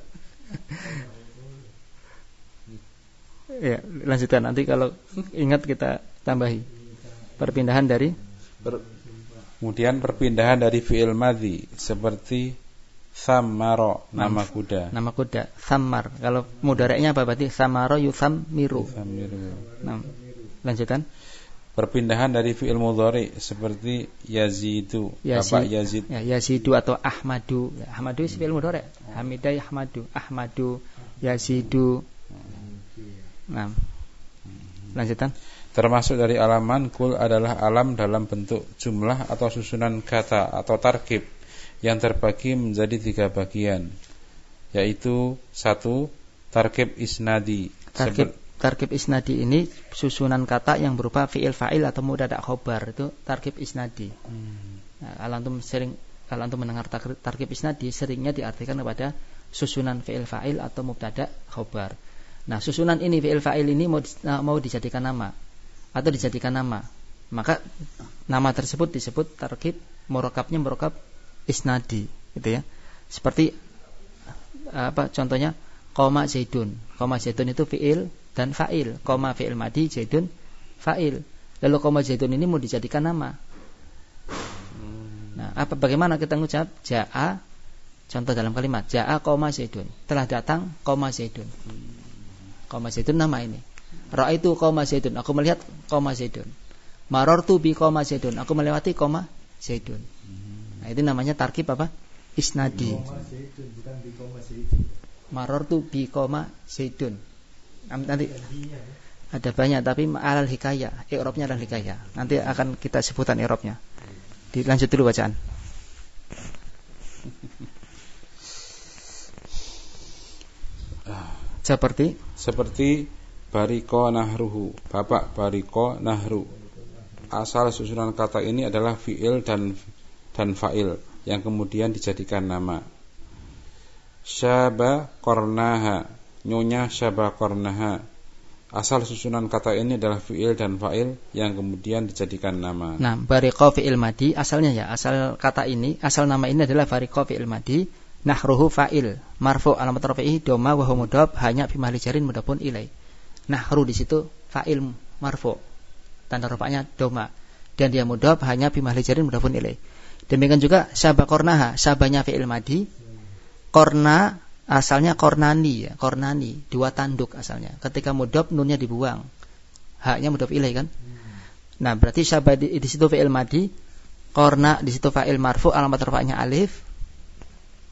Ya, lanjutkan, nanti kalau ingat kita tambahi. Perpindahan dari kemudian perpindahan dari fi'il madhi, seperti thammaro, nama kuda. Nama kuda, thammar. Kalau mudhari'nya apa berarti? Thammaro yuthammiru. Nah, lanjutkan. Perpindahan dari fi'il mudhari, seperti yazidu, bapak Yazid. Ya, yazidu atau ahmadu. Ya, ahmadu fi'il mudhari. Hamidai ahmadu, ahmadu, yazidu. Nah, lanjutkan. Termasuk dari alaman, kul adalah alam dalam bentuk jumlah atau susunan kata atau tarkib yang terbagi menjadi 3 bagian, yaitu 1. Tarkib isnadi. Tarkib isnadi ini susunan kata yang berupa fi'il fa'il atau mubtada' khobar, itu tarkib isnadi. Nah, kalau antum mendengar tarkib isnadi, seringnya diartikan kepada susunan fi'il fa'il atau mubtada' khobar. Nah, susunan ini fi'il fa'il ini mau dijadikan nama atau dijadikan nama, maka nama tersebut disebut tarkib, murokabnya murokab isnadi, gitu ya. Seperti apa contohnya? Qoma Zaidun. Qoma Zaidun itu fi'il dan fa'il. Qoma fi'il madi, Zaidun fa'il. Lalu qoma Zaidun ini mau dijadikan nama. Nah, bagaimana kita mengucap? Ja'a, contoh dalam kalimat, Ja'a qoma Zaidun. Telah datang qoma Zaidun. Qoma Zaidun nama ini. Ra'aitu qoma Zaidun, aku melihat qoma Zaidun. Marartu bi qoma Zaidun, aku melewati qoma Zaidun. Nah, itu namanya tarkib apa? Isnadi. Marartu bi qoma Zaidun. Nanti ada banyak, tapi alal hikayah, i'rabnya alal hikayah. Nanti akan kita sebutan i'rabnya. Dilanjut dulu bacaan. Seperti Bariko nahruhu, bapak bariko nahru. Asal susunan kata ini adalah fi'il dan fa'il yang kemudian dijadikan nama. Syaba kornaha, nyonya syaba kornaha. Asal susunan kata ini adalah fi'il dan fa'il yang kemudian dijadikan nama. Nah, bariko fi'il madi asalnya ya, asal kata ini, asal nama ini adalah bariko fi'il madi. Nahruhu fa'il, marfu' alamat rafi'i doma wa huwa mudhaf, hanya fi mahli jarin mudhafun ilai. Nahru di situ fa'il marfu', tanda rafa'nya doma, dan dia mudhaf hanya fi mahli jarin mudhafun ilai. Demikian juga syaba kornaha, syabanya fi'il madi. Korna asalnya kornani ya, kornani, 2 tanduk asalnya. Ketika mudhaf nunnya dibuang, haknya mudhaf ilai kan. Nah, berarti syaba di situ fi'il madi, korna di situ fa'il marfu', alamat rafa'nya alif.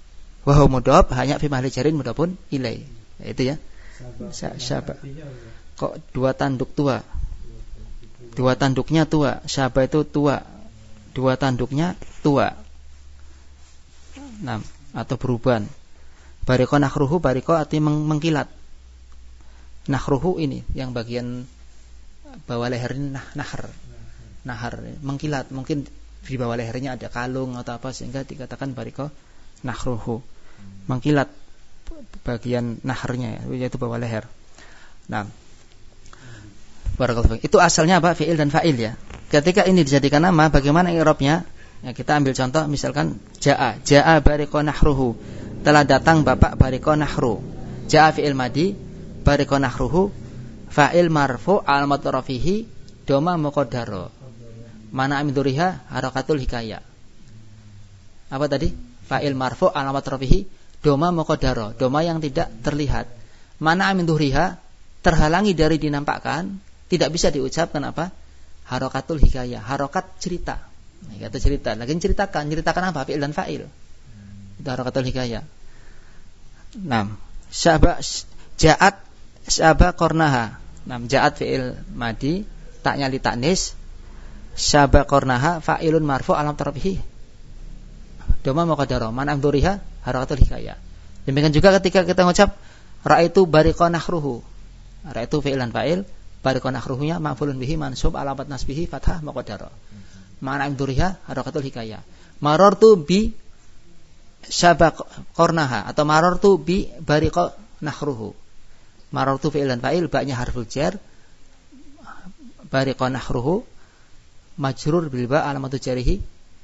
Wa huwa mudhaf hanya fi mahli jarin mudhafun ilai. Itu ya. Syaba. Kok dua tanduk tua? Dua tanduknya tua. Syaba itu tua. Dua tanduknya tua. Nah, atau beruban. Bariko nakhruhu, bariko artinya mengkilat. Nakhruhu ini yang bagian bawah leher ini nahar, mengkilat. Mungkin di bawah lehernya ada kalung atau apa sehingga dikatakan bariko nakhruhu, mengkilat bagian naharnya, yaitu bawah leher. Nah, barakallahu. Itu asalnya apa? Fi'il dan fa'il ya. Ketika ini dijadikan nama, bagaimana i'rabnya? Ya, kita ambil contoh misalkan Ja'a bariko nahruhu, telah datang bapak bariko nahru. Ja'a fi'il madi, bariko nahruhu fa'il marfu alamat rafihi doma muqaddaro. Mana amiduriha harakatul hikaya. Apa tadi? Fa'il marfu alamat rafihi doma muqaddaro, doma yang tidak terlihat. Mana amiduriha terhalangi dari dinampakkan, tidak bisa diucapkan apa? Harakatul hikaya, harokat cerita. Kata cerita, lagi ceritakan apa? Fi'il dan fa'il. Itu harakatul hikaya. 6. Ja'at syaba qarnaha. 6. Ja'at fi'il madi, taknya li ta'nis. Syaba qarnaha fa'ilun marfu alam tarfihi doma muqaddara, man amduriha harakatul hikaya. Demikian juga ketika kita mengucap ra'aitu bariqa nahruhu. Ra'aitu fi'il dan fa'il, bariqa nahruhunya maf'ulun bihi mansub alamat nasbihi fathah muqaddara. Ma'ana imduriha harakatul hikayah. Marartu bi syabaq qarnaha atau marartu bi bariqa nahruhu. Marartu fi'il dan fa'il, ba'nya harful jar, bariqa nahruhu majrur bil ba' alamatu jarihi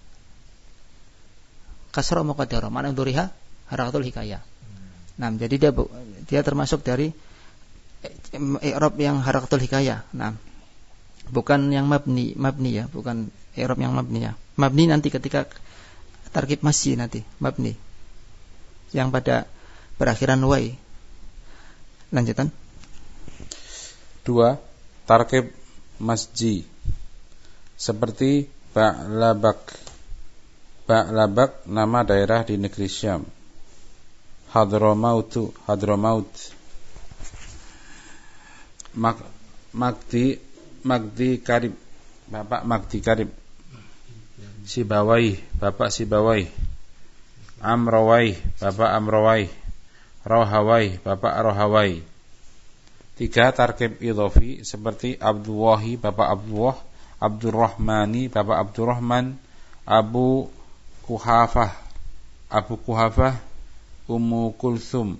kasra muqaddara. Ma'ana imduriha harakatul hikayah. Nah, jadi dia termasuk dari i'rab yang harakatul hikayah. Nah, bukan yang mabni ya, bukan i'rab yang mabni ya. Mabni nanti ketika tarkib masyi nanti, mabni yang pada berakhiran wai. Lanjutan. 2. Tarkib masji seperti Ba'labak. Ba'labak nama daerah di negeri Syam. Hadramaut. Magdi Karib, bapak Magdi Karib. Sibawai, bapak Sibawai. Amrawai, bapak Amrawai. Rohawai, bapak Rohawai. 3. Tarkib idhofi seperti Abdullahi, bapak Abdullah. Abdurrahmani, bapak Abdurrahman. Abu Kuhafah, Ummu Kulthum.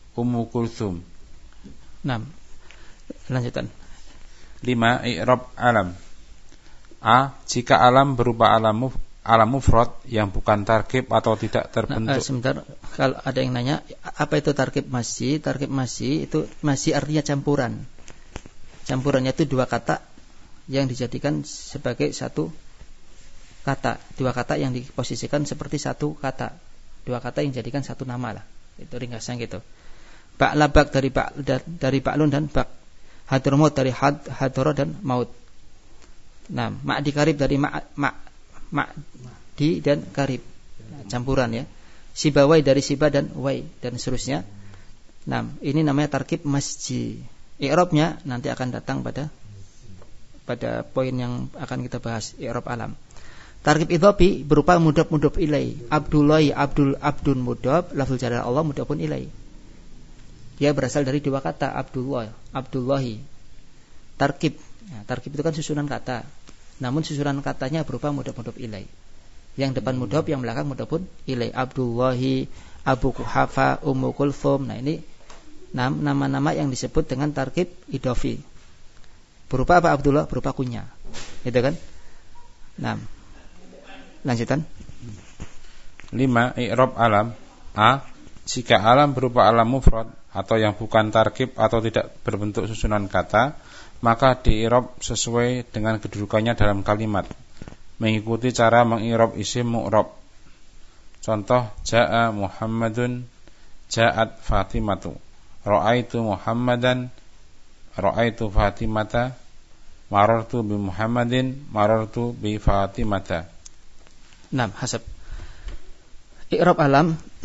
6. Lanjutan. 5. I'rab alam. A. Jika alam berupa alam mufrad yang bukan tarkib atau tidak terbentuk. Sebentar, kalau ada yang nanya apa itu tarkib masyi? Tarkib masyi itu masyi artinya campuran. Campurannya itu dua kata yang dijadikan sebagai satu kata. Dua kata yang diposisikan seperti satu kata. Dua kata yang dijadikan satu nama lah. Itu ringkasnya gitu. Ba'labak dari ba'lun dan bak. Hadromaut dari hadro dan maut. Nah, ma'di karib dari ma'di dan karib. Campuran ya. Sibawai dari siba dan wai dan seterusnya. Nah, ini namanya tarkib masji. I'rabnya nanti akan datang pada poin yang akan kita bahas, i'rab alam. Tarkib idhofi berupa mudhaf ilai. Abdullahi, abdun mudhaf, lafzul jalal Allah mudhafun ilai. Dia berasal dari dua kata, Abdullahi. Tarkib. Ya, tarkib itu kan susunan kata. Namun susunan katanya berupa mudhaf ilai. Yang depan mudhaf, yang belakang mudhafun ilai. Abdullahi, Abu Kuhafa, Ummu Kulthum. Nah, ini nama-nama yang disebut dengan tarkib idhofi. Berupa apa Abdullah? Berupa kunya. Gitu kan? Nah, lanjutan. 5. I'rab alam. A. Jika alam berupa alam mufrad atau yang bukan tarkib atau tidak berbentuk susunan kata, maka di-i'rab sesuai dengan kedudukannya dalam kalimat, mengikuti cara meng-i'rab isim mu'rab. Contoh, Ja'a Muhammadun, Ja'at Fatimatu. Ra'aitu Muhammadan, Ra'aitu Fatimata. Marartu bi Muhammadin, marartu bi Fatimata. Nah, hasab. I'rab alam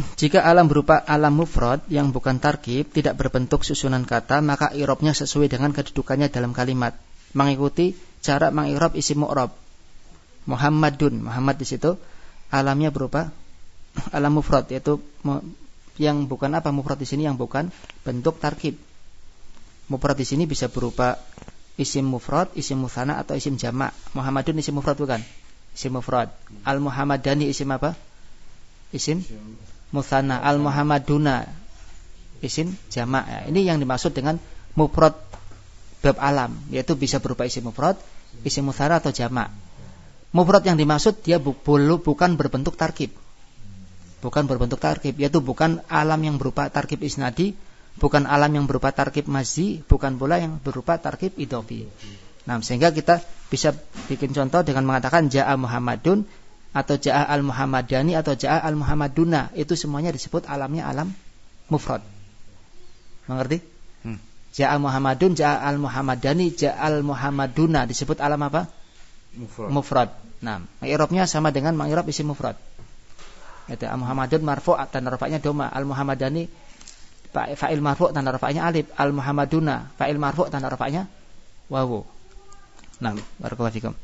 Jika alam berupa alam mufrad yang bukan tarkib, tidak berbentuk susunan kata, maka i'rabnya sesuai dengan kedudukannya dalam kalimat, mengikuti cara mengi'rab isim mu'rab. Muhammadun, Muhammad di situ alamnya berupa alam mufrad, yaitu yang bukan apa mufrad di sini, yang bukan bentuk tarkib. Mufrad di sini bisa berupa isim mufrad, isim mutsanna atau isim jamak. Muhammadun isim mufrad bukan? Isim mufrad. Al-Muhammadani isim apa? Isim mutsanna. Al-Muhammaduna isim jamak. Ya, ini yang dimaksud dengan mufrad bab alam, yaitu bisa berupa isim mufrad, isim mutsanna atau jamak. Mufrad yang dimaksud dia bukan berbentuk tarkib. Bukan berbentuk tarkib, yaitu bukan alam yang berupa tarkib isnadi, bukan alam yang berupa tarkib mazzi, bukan pula yang berupa tarkib idhofi. Nah, sehingga kita bisa bikin contoh dengan mengatakan ja'a Muhammadun atau ja'a al-Muhammadani atau ja'a al-Muhammaduna. Itu semuanya disebut alamnya alam mufrad. Mengerti? Ja'a Muhammadun, ja'a al-Muhammadani, ja'a al-Muhammaduna disebut alam apa? Mufrad. Nah, i'rabnya sama dengan mengi'rab isim mufrad. Itu al-Muhammadun marfu' tanda rafa'nya dhamma, al-Muhammadani fa'il marfu' tanda rafa'nya alif, al-Muhammaduna fa'il marfu' tanda rafa'nya wawu. Nah, barakallahu fikum.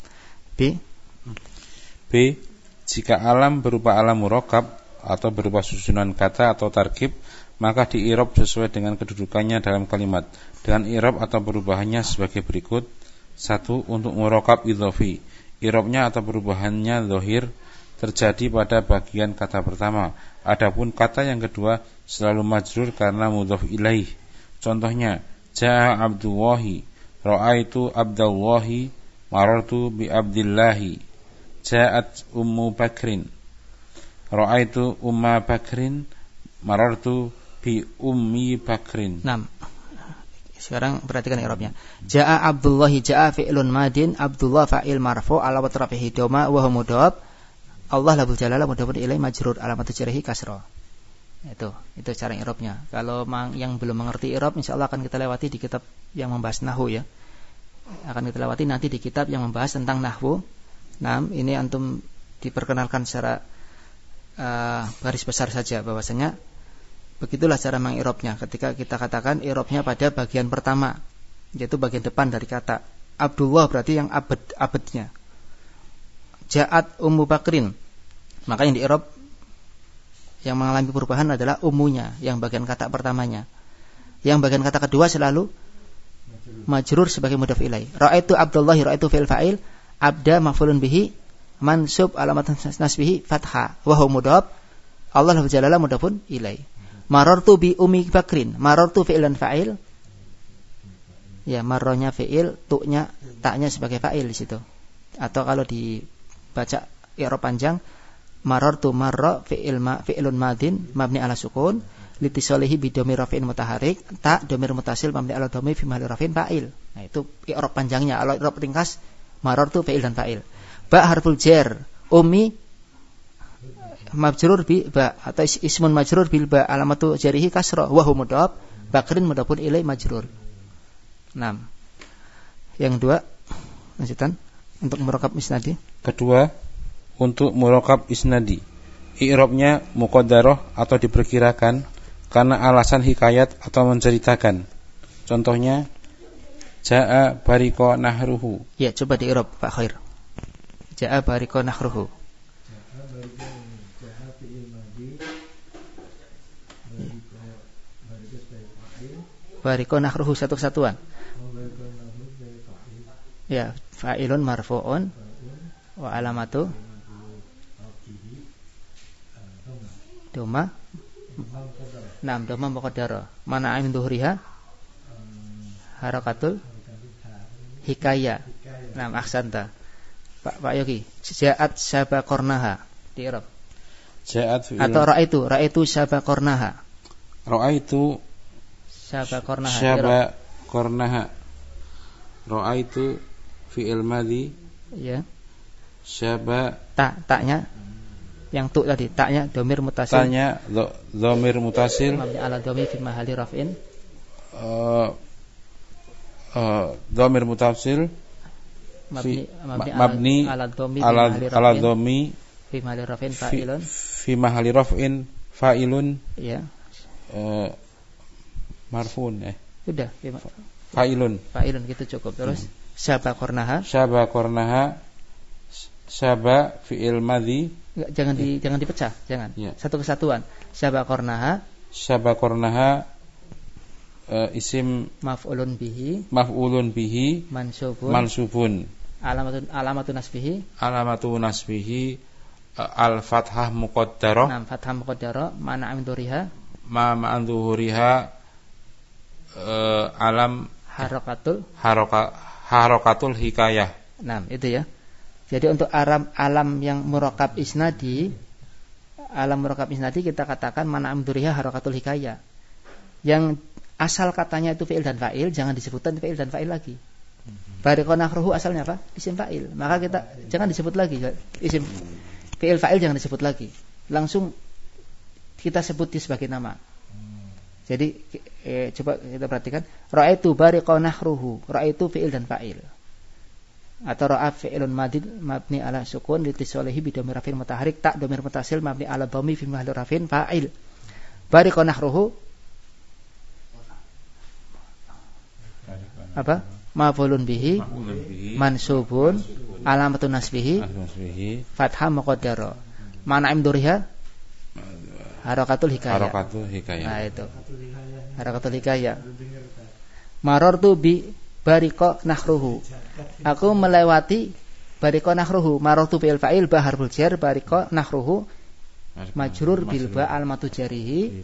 B. Jika alam berupa alam murakkab atau berupa susunan kata atau tarkib, maka di-i'rab sesuai dengan kedudukannya dalam kalimat dengan i'rab atau perubahannya sebagai berikut. 1. Untuk murakkab idhofi, i'rabnya atau perubahannya zahir terjadi pada bagian kata pertama. Adapun kata yang kedua selalu majrur karena mudhof ilaih. Contohnya, ja'a Abdullahi, ra'aitu Abdallahi, marartu bi Abdillahi. Ja'at Ummu Bakrin, ra'aitu Umma Bakrin, marartu bi Ummi Bakrin. 6. Sekarang perhatikan i'rabnya. Ja'a Abdullahi, ja'a fi'lun madin, Abdullah fa'il marfu' alamat rafihi dhamma wa huwa mudhaf. Allah labul jalalah mudhafun ilaih majrur alamat jarhi kasra. Itu cara i'rabnya. Kalau yang belum mengerti i'rab, insyaallah akan kita lewati di kitab yang membahas nahwu ya. Akan kita lewati nanti di kitab yang membahas tentang nahwu. Nah, ini antum diperkenalkan secara garis besar saja bahwasanya begitulah cara mengi'rabnya. Ketika kita katakan i'rabnya pada bagian pertama, yaitu bagian depan dari kata. Abdullah berarti yang abadnya. Ja'at Ummu Bakrin, maka yang di-i'rab yang mengalami perubahan adalah ummunya, yang bagian kata pertamanya. Yang bagian kata kedua selalu majrur sebagai mudhaf ilaih. Ra'aitu Abdullahi, ra'aitu fi'il fa'il, abda maf'ulun bihi, mansub alamat nasbihi fathah, wa huwa mudhaf, Allah labul jalalah mudhafun ilaih. Marartu bi Ummi Bakrin, marartu fi'il dan fa'il. Ya, marronya fi'il, tu'nya ta'nya sebagai fa'il di situ. Atau kalau dibaca i'rab panjang, marartu marra fi'ilun madin mabni ala sukun litisalihi bi dhamir raf'in mutaharrik, ta dhamir mutasil mabni ala dhamir fi mahalli raf'in fa'il. Nah, itu i'rab panjangnya. Kalau i'rab ringkas, marartu fi'il dan fa'il. Ba harful jar, ummi majrur bi ba atau ismun majrur bil ba alamatu jarihi kasra wa huwa mudhaf, bakrin mudhafun ilai majrur. 6. Yang kedua, lanjutan untuk murakkab isnadi. Kedua, untuk murakkab isnadi, i'rabnya muqaddarah atau diperkirakan karena alasan hikayat atau menceritakan. Contohnya, ja'a bariko nahruhu. Ya, coba di-i'rab Pak Khair. Ja'a bariko nahruhu. Bariko nahruhu satu kesatuan. Ya, fa'ilun marfu'un wa alamatu dhamma. Naam, dhamma muqaddarah. Mana amin dhuhriha? Harakatul hikayah. Naam, ahsanta. Pak Yogi, ja'at sabaqornaha di-i'rab. Ja'at fi'il atau ra'aitu sabaqornaha. Ra'aitu sabaqornaha. Ra'aitu fi'il madhi. Ya. Ta'nya yang tu tadi, ta'nya dhamir mutasil. Ta'nya dhamir mutasil mabni ala dhamir fi mahalli raf'in. Dhamir mutasil mabni ala dhammi fi mahalli raf'in Fa'ilun ya. Marfun Sudah, ya, Fa'ilun gitu cukup. Terus sabaqornaha. Saba fi'il madhi. Jangan dipecah, jangan. Ya. Satu kesatuan. Sabaqornaha isim maf'ulun bihi mansubun. Alamatu nasbihi al-fathah muqaddarah. Nah, fathah muqaddarah mana min dzuriha ma'an zuhuriha alam harakatul hikayah. Nah, itu ya. Jadi untuk alam yang murakkab isnadi kita katakan mana min dzuriha harakatul hikayah. Yang asal katanya itu fi'il dan fa'il, jangan disebutkan fi'il dan fa'il lagi. Bariqa nakhruhu asalnya apa? Isim fa'il. Maka kita jangan disebut lagi isim fi'il fa'il, jangan disebut lagi. Langsung kita sebut sebagai nama. Jadi coba kita perhatikan, ra'aitu bariqa nakhruhu. Ra'aitu fi'il dan fa'il. Atau ra'a fi'ilun madin mabni ala sukun litisalihi bi dhamir rafin mutaharrik ta dhamir mutasil mabni ala dhammi fi mahalli rafin fa'il. Bariqa nakhruhu apa? Maf'ulun bihi mansubun alamatun nasbihi fathah muqaddarah. Mana imduriha harakatul hikayah. Nah itu harakatul hikayah. Marartu bi bariqa nakhruhu. Aku melewati bariqa nakhruhu. Marartu fi'il fa'il ba harful jar bariqa nakhruhu majrur bil ba alamatu jarihi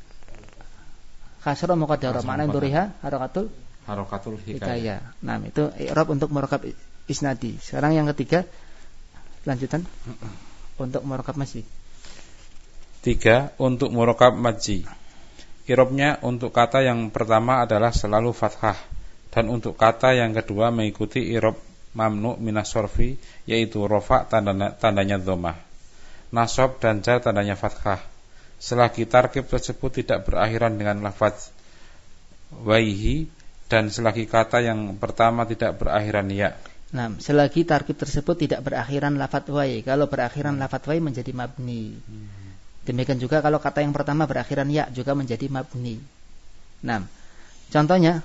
kasra muqaddarah. Mana imduriha harakatul hikayah. Nah, itu i'rab untuk murakkab isnadi. Sekarang yang ketiga, lanjutan untuk murakkab madzi. 3 untuk murakkab madzi. I'rabnya untuk kata yang pertama adalah selalu fathah, dan untuk kata yang kedua mengikuti i'rab mamnu minas sorfi, yaitu rafa tandanya dhammah, nasab dan jar tandanya fathah. Selagi tarkib tersebut tidak berakhiran dengan lafaz waihi, dan selagi kata yang pertama tidak berakhiran ya. Nah, selagi tarkib tersebut tidak berakhiran lafaz wai. Kalau berakhiran lafaz wai menjadi mabni. Demikian juga kalau kata yang pertama berakhiran ya juga menjadi mabni. Nah, contohnya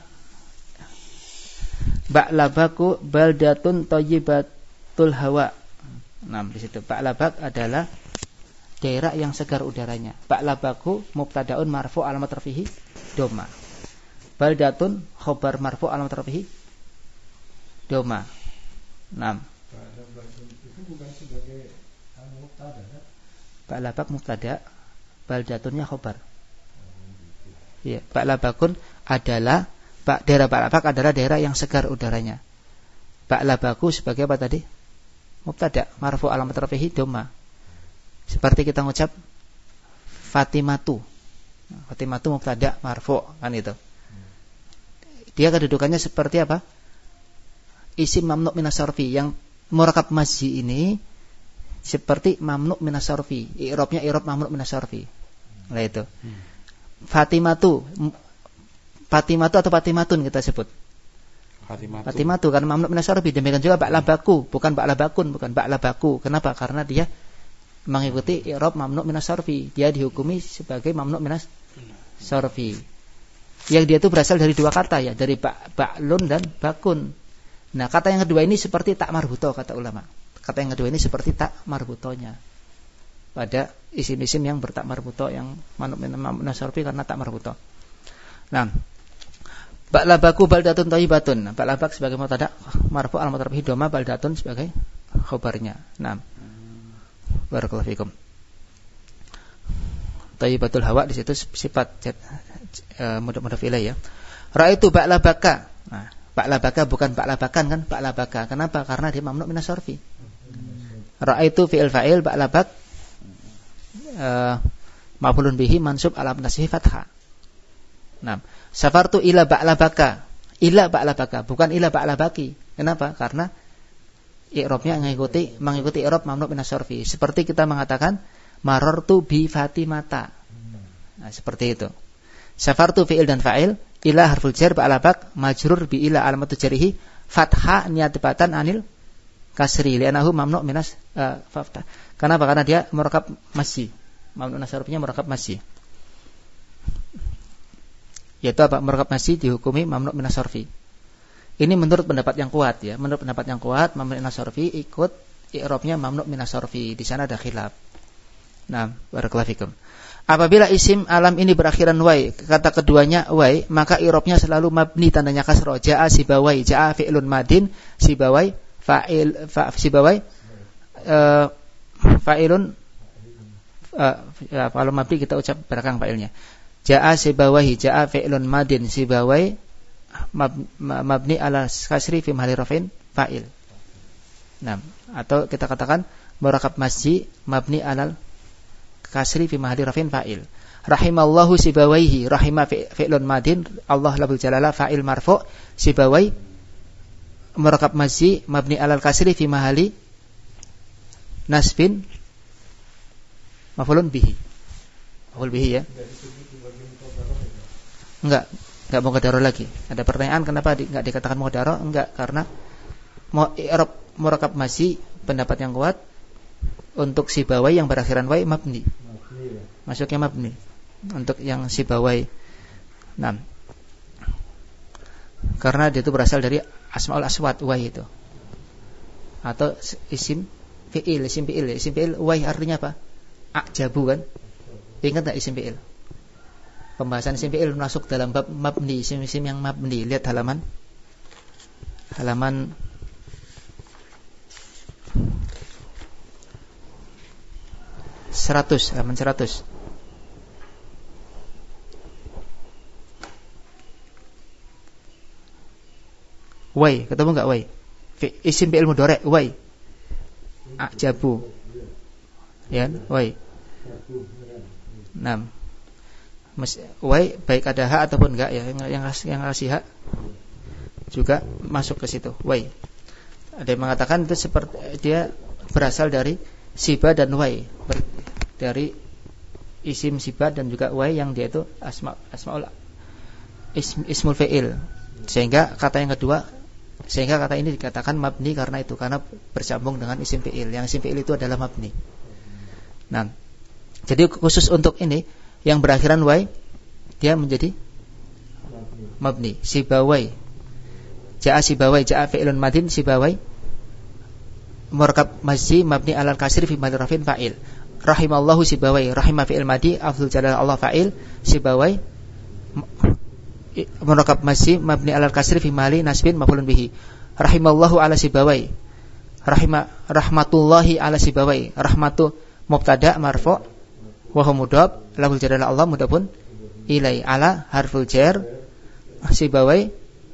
ba'labaku baldatun thayyibatul hawa. Nah, di situ ba'labak adalah daerah yang segar udaranya. Ba'labaku mubtadaun marfu alamat rafihi dhamma. Baldatun khobar marfu alamat rafihi dhamma. Nah, itu bukan sebagai mubtada. ba'labak mubtada, baldatunnya khobar. Iya, ba'labakun adalah daerah ba'labak adalah daerah yang segar udaranya. Ba'labaku sebagai apa tadi? Mubtada marfu alamat rafihi dhamma. Seperti kita ngucap Fatimatu. Fatimatu mubtada marfu, kan itu. Dia kedudukannya seperti apa? Isim mamnu minas sarfi. Yang murakkab madzi ini seperti mamnu minas sarfi. I'rabnya i'rab mamnu minas sarfi. Nah itu. Fatimatu atau Fatimatun kita sebut. Fatimatu karena mamnu minas sarfi. Demikian juga ba'labaku, bukan ba'labakun, bukan ba'labaku. Kenapa? Karena dia mengikuti i'rab mamnu minas sarfi. Dia dihukumi sebagai mamnu minas sarfi. Yang dia itu berasal dari dua kata ya, dari ba'lun dan bakun. Nah, kata yang kedua ini seperti tak marbuto kata ulama. Kata yang kedua ini seperti tak marbutonya pada isim-isim yang bertak marbuto, yang mamnu minas sarfi karena tak marbuto. Nah, ba'labaku baldatun thayyibatun. Ba'labak sebagai mubtada marfu alamat rafihi dhamma, baldatun sebagai khabarnya. Nah, barakallahu fikum. Thayyibatul hawa di situ sifat mudhaf ilaih ya. Ra'aitu ba'labaka. Nah, ba'labaka bukan ba'labakan kan, ba'labaka. Kenapa? Karena dia mamnu minas sarfi. Ra'aitu fi'il fa'il, ba'labak maf'ulun bihi mansub ala nasbihi fathah. Nah, safartu ila ba'labaka. Ila ba'labaka, bukan ila ba'labaki. Kenapa? Karena i'rabnya mengikuti i'rab mamnu minas sarfi. Seperti kita mengatakan marartu bi Fatimata. Nah, seperti itu. Safartu fi'il dan fa'il, ila harful jar ba'labak majrur bi ila alamatu jarihi fathah niyabatan anil kasri li'annahu mamnu minas fathah. Kenapa? Karena dia murakkab madzi. Mamnu min as-sarfinya murakab masji. Yaitu apa? Murakab masji dihukumi mamnu min as-sarfi. Ini menurut pendapat yang kuat ya. Menurut pendapat yang kuat, mamnu min as-sarfi ikut i'rabnya mamnu min as-sarfi. Di sana ada khilaf. Nah, barakallahu fikum. Apabila isim alam ini berakhiran wai, kata keduanya wai, maka i'rabnya selalu mabni tandanya kasroh. Ja'a sibawai, ja'a fi'lun madin, sibawai sibawai fa'ilun kalau mabni kita ucap belakang fa'ilnya. Ja'a sibawai, ja'a fi'lun madin, sibawai mabni ala kasri fi mahalli raf'in fa'il. Nah, atau kita katakan murakab masji mabni alal kasri fi mahalli raf'in fa'il. Rahimallahu sibawaihi, rahima fi'lun madin, Allah labul jalala fa'il marfu', sibawai murakab masji mabni alal kasri fi mahalli nasbin maf'ulun bihi. Maf'ul bihi ya. Enggak muqaddaro lagi. Ada pertanyaan kenapa enggak dikatakan muqaddaro? Enggak, karena i'rab murakab masji pendapat yang kuat untuk sibawai yang berakhiran wai mabni. Masuknya mabni untuk yang sibawai. Nah, karena dia itu berasal dari asmaul aswat wai itu. Atau isim fi'il wai artinya apa? Ajabu kan? Ingat enggak isim fi'il? Pembahasan isim fi'il masuk dalam bab mabni, isim-isim yang mabni. Lihat halaman 100, halaman 100. Wai, ketemu enggak wai? Isim fi'il mudhari' wai. Ajabu. Ya, wai. 6. Wai baik ada hak ataupun enggak ya, yang kasih hak juga masuk ke situ. Wai. Ada yang mengatakan itu seperti dia berasal dari siba dan wai, dari isim siba dan juga wai yang dia itu asmaul ismul fi'il. Sehingga kata ini dikatakan mabni karena bersambung dengan isim fi'il. Yang isim fi'il itu adalah mabni. Nah, jadi khusus untuk ini yang berakhiran wai dia menjadi mabni. Sibawai, ja'a sibawai, ja'a fi'lun madin, sibawai murakab masji mabni alal kasri fi mahalli raf'in fa'il. Rahimallahu sibawai, rahima fi'il madi, afdhul jalal Allah fa'il, sibawai murakab masji mabni alal kasri fi mahalli nasbin maf'ulun bihi. Rahimallahu ala sibawai, rahmatullahi ala sibawai, rahmatu mubtada marfu' wa huwa mudhaf, lafzul jalal Allah mudhafun ilai, ala harful jar, sibawai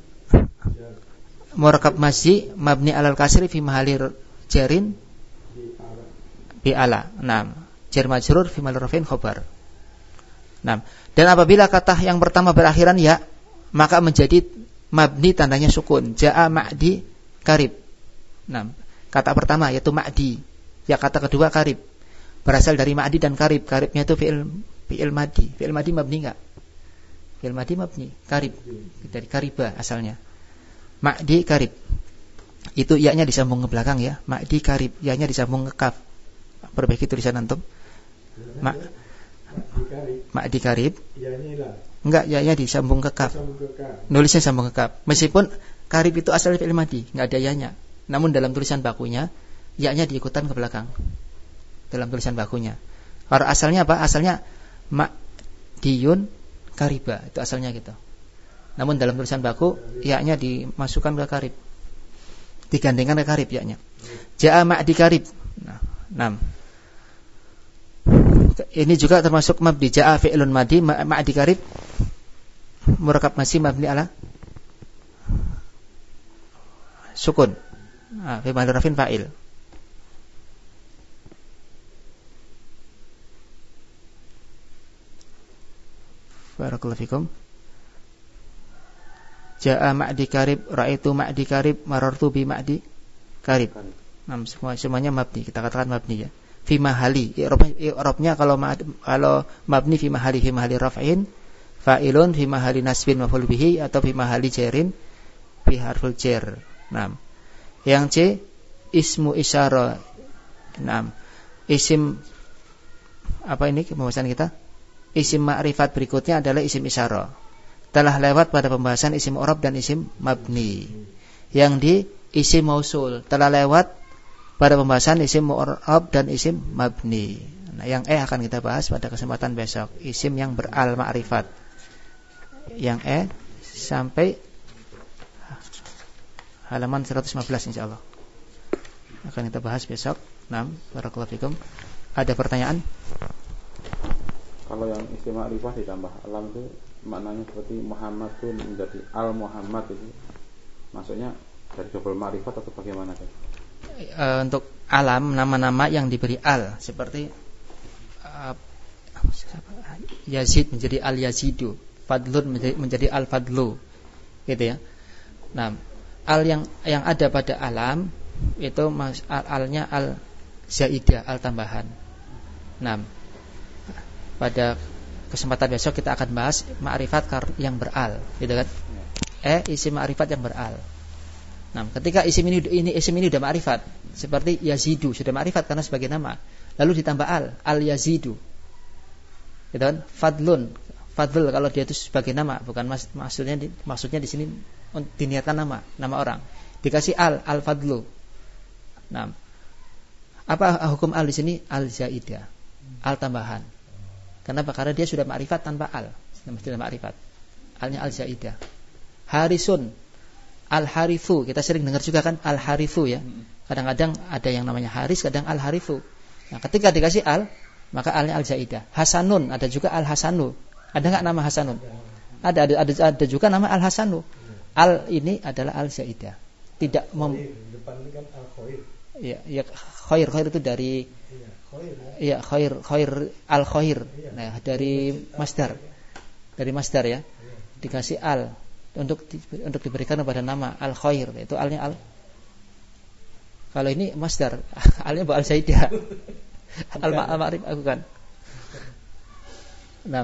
murakab masji mabni alal kasri fi mahalli jarin bi ala. Naam, jar majrur fi mahalli raf'in khabar. Naam, dan apabila kata yang pertama berakhiran ya, maka menjadi mabni tandanya sukun. Ja'a ma'di karib. Naam, kata pertama yaitu ma'di, ya kata kedua karib. Berasal dari ma'di dan karib. Karibnya itu fi'il madi. Fi'il madi mabni enggak? Fi'il madi mabni, karib dari kariba asalnya. Ma'di karib. Itu ya-nya disambung ke belakang ya. Ma'di karib, ya-nya disambung ke kaf. Perbaiki tulisan antum. Ma'di karib. Enggak, ya-nya disambung ke kaf. Nulisnya sambung ke kaf. Meskipun karib itu asal fi'il madi, enggak ada ya-nya. Namun dalam tulisan bakunya ya-nya diikutan ke belakang. Dalam tulisan bakunya. Kalau asalnya apa? Asalnya ma'diyun kariba, itu asalnya gitu. Namun dalam tulisan baku ya-nya dimasukkan ke karib, digandengkan ke karib ya-nya. Ja'a ma'di karib. Nah, ini juga termasuk mabdi. Ja'a fi'lun madi ma'di karib murakab masih mabni ala sukun. Fi mahalli raf'in fa'il. Barakallahu fikum. Ja'a ma'di karib, ra'aitu ma'di karib, marartu bi ma'di karib. Nah, semuanya mabni, kita katakan mabni ya. Fi mahali, i'rabnya kalau mabni fi mahali raf'in fa'ilun, fi mahali nasbin maf'ul bihi, atau fi mahali jarin fi harful jar. Nah, yang C ismu isyarah. Nah, isim apa ini pembahasan kita? Isim ma'rifat berikutnya adalah isim isyarah. Telah lewat pada pembahasan isim i'rab dan isim mabni. Yang di isim mausul telah lewat pada pembahasan isim i'rab dan isim mabni. Nah, yang akan kita bahas pada kesempatan besok, isim yang beral ma'rifat. Yang sampai halaman 115 insyaallah. Akan kita bahas besok. Naam, barakallahu fikum. Ada pertanyaan? Kalau yang isim ma'rifah ditambah alam itu maknanya seperti Muhammadun menjadi al-Muhammad itu. Maksudnya dari double ma'rifat atau bagaimana? Untuk alam, nama-nama yang diberi al, seperti Yazid menjadi al-Yazidu, Fadlun menjadi al-Fadlu, gitu ya. Nah, al yang ada pada alam itu alnya al-zaidah, al tambahan. Nah, pada kesempatan besok kita akan bahas ma'rifat yang beral, gitu kan? Isim ma'rifat yang beral. Nah, ketika isim ini udah ma'rifat, seperti Yazidu sudah ma'rifat karena sebagai nama, lalu ditambah al-Yazidu, gitu kan? Fadlun, Fadl kalau dia itu sebagai nama, bukan maksudnya di sini diniatkan nama orang. Dikasih al-Fadlu. Nah, apa hukum al di sini? Al-zaidah, al tambahan. Kenapa? Karena dia sudah ma'rifat tanpa al. Sudah ma'rifat. Alnya al-zaidah. Harisun, al-harithu. Kita sering dengar juga kan al-harithu ya. Kadang-kadang ada yang namanya haris, kadang al-harithu. Nah, ketika dikasih al, maka alnya al-zaidah. Hasanun, ada juga al-hasanu. Ada enggak nama Hasanun? Ada juga nama al-hasanu. Al ini adalah al-zaidah. Tidak depan ini kan al-khair. Ya, khair itu dari khair al-khair. Nah, dari masdar. Dari masdar ya. Dikasih al untuk diberikan kepada nama al-khair, itu alnya al. Kalau ini masdar, alnya bu al-zaidah. Al-ma'rif aku kan. Nah.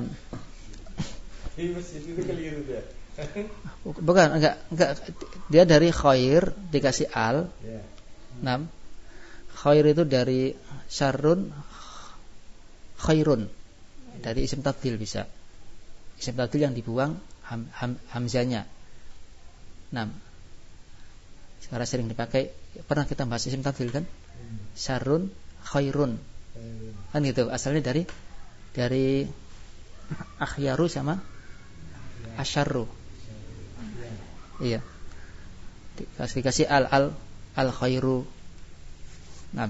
Ini keliru dia. Bukan, enggak. Dia dari khair dikasih al. Nah. Khair itu dari syarrun, khairun. Dari isim tafdhil bisa. Isim tafdhil yang dibuang hamzanya. Nah, sekarang sering dipakai. Pernah kita bahas isim tafdhil kan? Syarrun, khairun. Kan gitu. Asalnya dari akhyaru sama asyarru. Iya. Dikasih al khairu. Nah.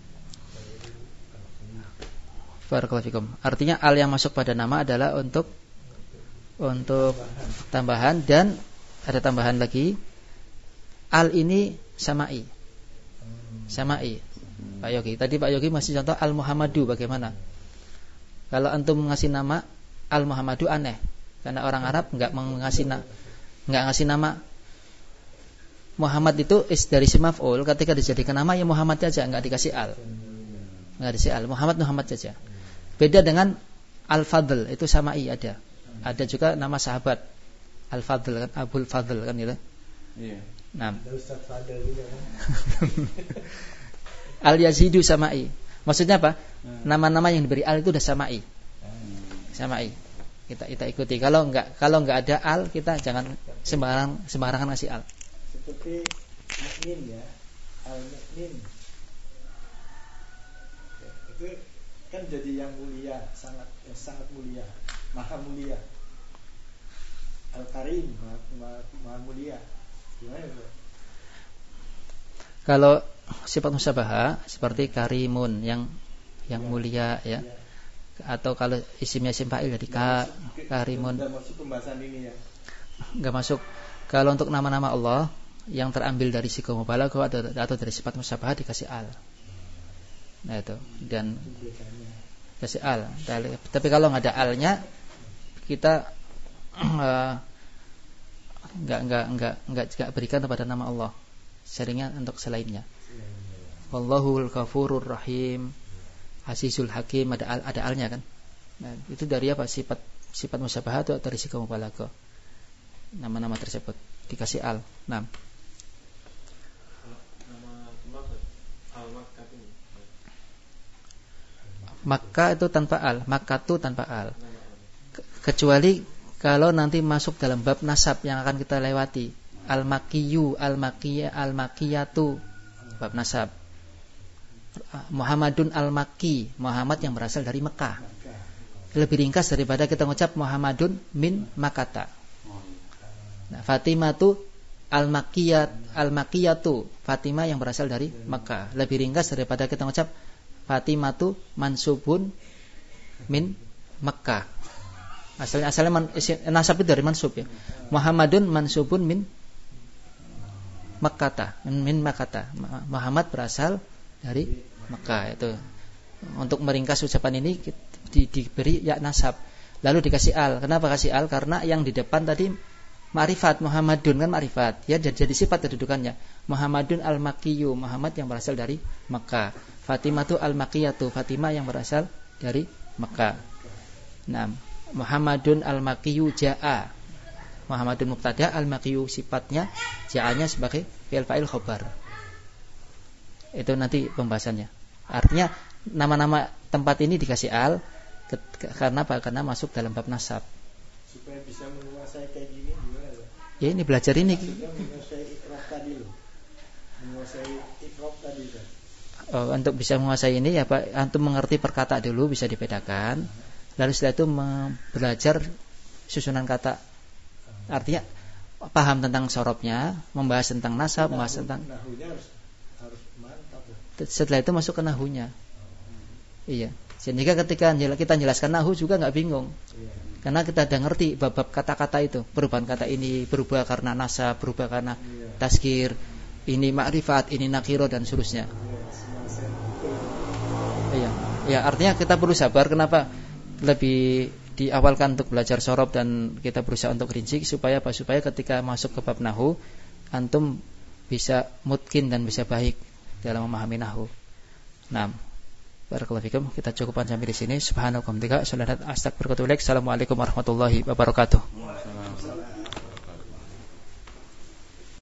Barakallahu fikum. Artinya al yang masuk pada nama adalah untuk tambahan, dan ada tambahan lagi. Al ini samai. Pak Yogi. Tadi Pak Yogi masih contoh al Muhammadu, bagaimana? Kalau antum ngasih nama al Muhammadu aneh. Karena orang Arab enggak ngasih nama Muhammad itu dari isim maf'ul, ketika dijadikan nama ya Muhammad saja, enggak dikasih al. Enggak dikasih al, Muhammad saja. Beda dengan Al-Fadl, itu samai ada. Ada juga nama sahabat Al-Fadl kan, Abul Fadl kan gitu. Iya. Nah. Ustaz Fadl juga kan. Al-Yazidu samai. Maksudnya apa? Nama-nama yang diberi al itu udah samai. Kita ikuti. Kalau enggak ada al, kita jangan sembarangan ngasih al. Seperti mukmin ya, al-mukmin. Itu kan jadi yang mulia, sangat mulia, maha mulia. Al-Karim, maha mulia. Gimana itu? Kalau sifat musyabaha seperti karimun yang mulia ya. Atau kalau isimnya isim fa'il jadi karimun. Enggak masuk pembahasan ini ya. Enggak masuk. Kalau untuk nama-nama Allah yang terambil dari siga mubalaghah atau dari sifat musyabaha dikasih al. Nah itu, dan kasih al. Tapi kalau enggak ada alnya, kita enggak berikan kepada nama Allah. Seringnya untuk selainnya. Wallahul Ghafurur Rahim, Azizul Hakim, ada alnya kan. Nah, itu dari apa? Sifat musyabahat atau dari siga mubalaghah. Nama-nama tersebut dikasih al. Nah. Nama al-Makkah ini. Makkah itu tanpa al, Makkah itu tanpa al. Kecuali kalau nanti masuk dalam bab nasab yang akan kita lewati. Al-Makkiyu, Al-Makkiyah, Al-Makkiyatu, bab nasab. Muhammadun Al-Makki, Muhammad yang berasal dari Mekah. Lebih ringkas daripada kita mengucap Muhammadun min Makkata. Nah, Fatimatu Al-Makkiyatu, Fatimah yang berasal dari Mekah. Lebih ringkas daripada kita mengucap Fatimatu mansubun min Mekah. Asalnya nasab itu dari mansub ya. Muhammadun mansubun min Makkata, min Makkata. Muhammad berasal dari Mekah. Itu untuk meringkas ucapan ini diberi ya nasab, lalu dikasih al. Kenapa kasih al? Karena yang di depan tadi ma'rifat, Muhammadun kan ma'rifat, ya jadi sifat kedudukannya. Muhammadun al-Makkiyu, Muhammad yang berasal dari Mekah. Fatimatu al-Makkiyatu, Fatimah yang berasal dari Mekah. Nah, Muhammadun al-Makkiyu ja'a, Muhammadun mubtada, al-Makkiyu sifatnya, ja'anya sebagai fi'il fa'il khobar. Itu nanti pembahasannya. Artinya nama-nama tempat ini dikasih al karena apa? Karena masuk dalam bab nasab. Supaya bisa menguasai kayak gini gimana? Ya ini belajar ini. Menguasai ikraf tadi loh. Menguasai ikraf tadi kan. Untuk bisa menguasai ini ya Pak, antum mengerti perkata dulu bisa dibedakan. Lalu setelah itu belajar susunan kata. Artinya paham tentang sorobnya, membahas tentang nasab, membahas tentang nahunya harus mantap. Setelah itu masuk ke nahunya. Iya. Sehingga ketika kita jelaskan nahu juga nggak bingung. Karena kita udah ngerti bab-bab kata-kata itu. Perubahan kata ini berubah karena nasab, berubah karena tazkir, ini ma'rifat, ini nakiro dan seterusnya. Iya. Ya, artinya kita perlu sabar. Kenapa lebih diawalkan untuk belajar sorob dan kita berusaha untuk rinci supaya apa? Supaya ketika masuk ke bab nahu antum bisa mutkin dan bisa baik dalam memahami nahu. Nah, barakallahu fikum, kita cukupkan sampai di sini. Subhanakallahumma wa bihamdika, asyhadu an la ilaha illa anta, astaghfiruka wa atubu ilaik. Assalamualaikum warahmatullahi wabarakatuh.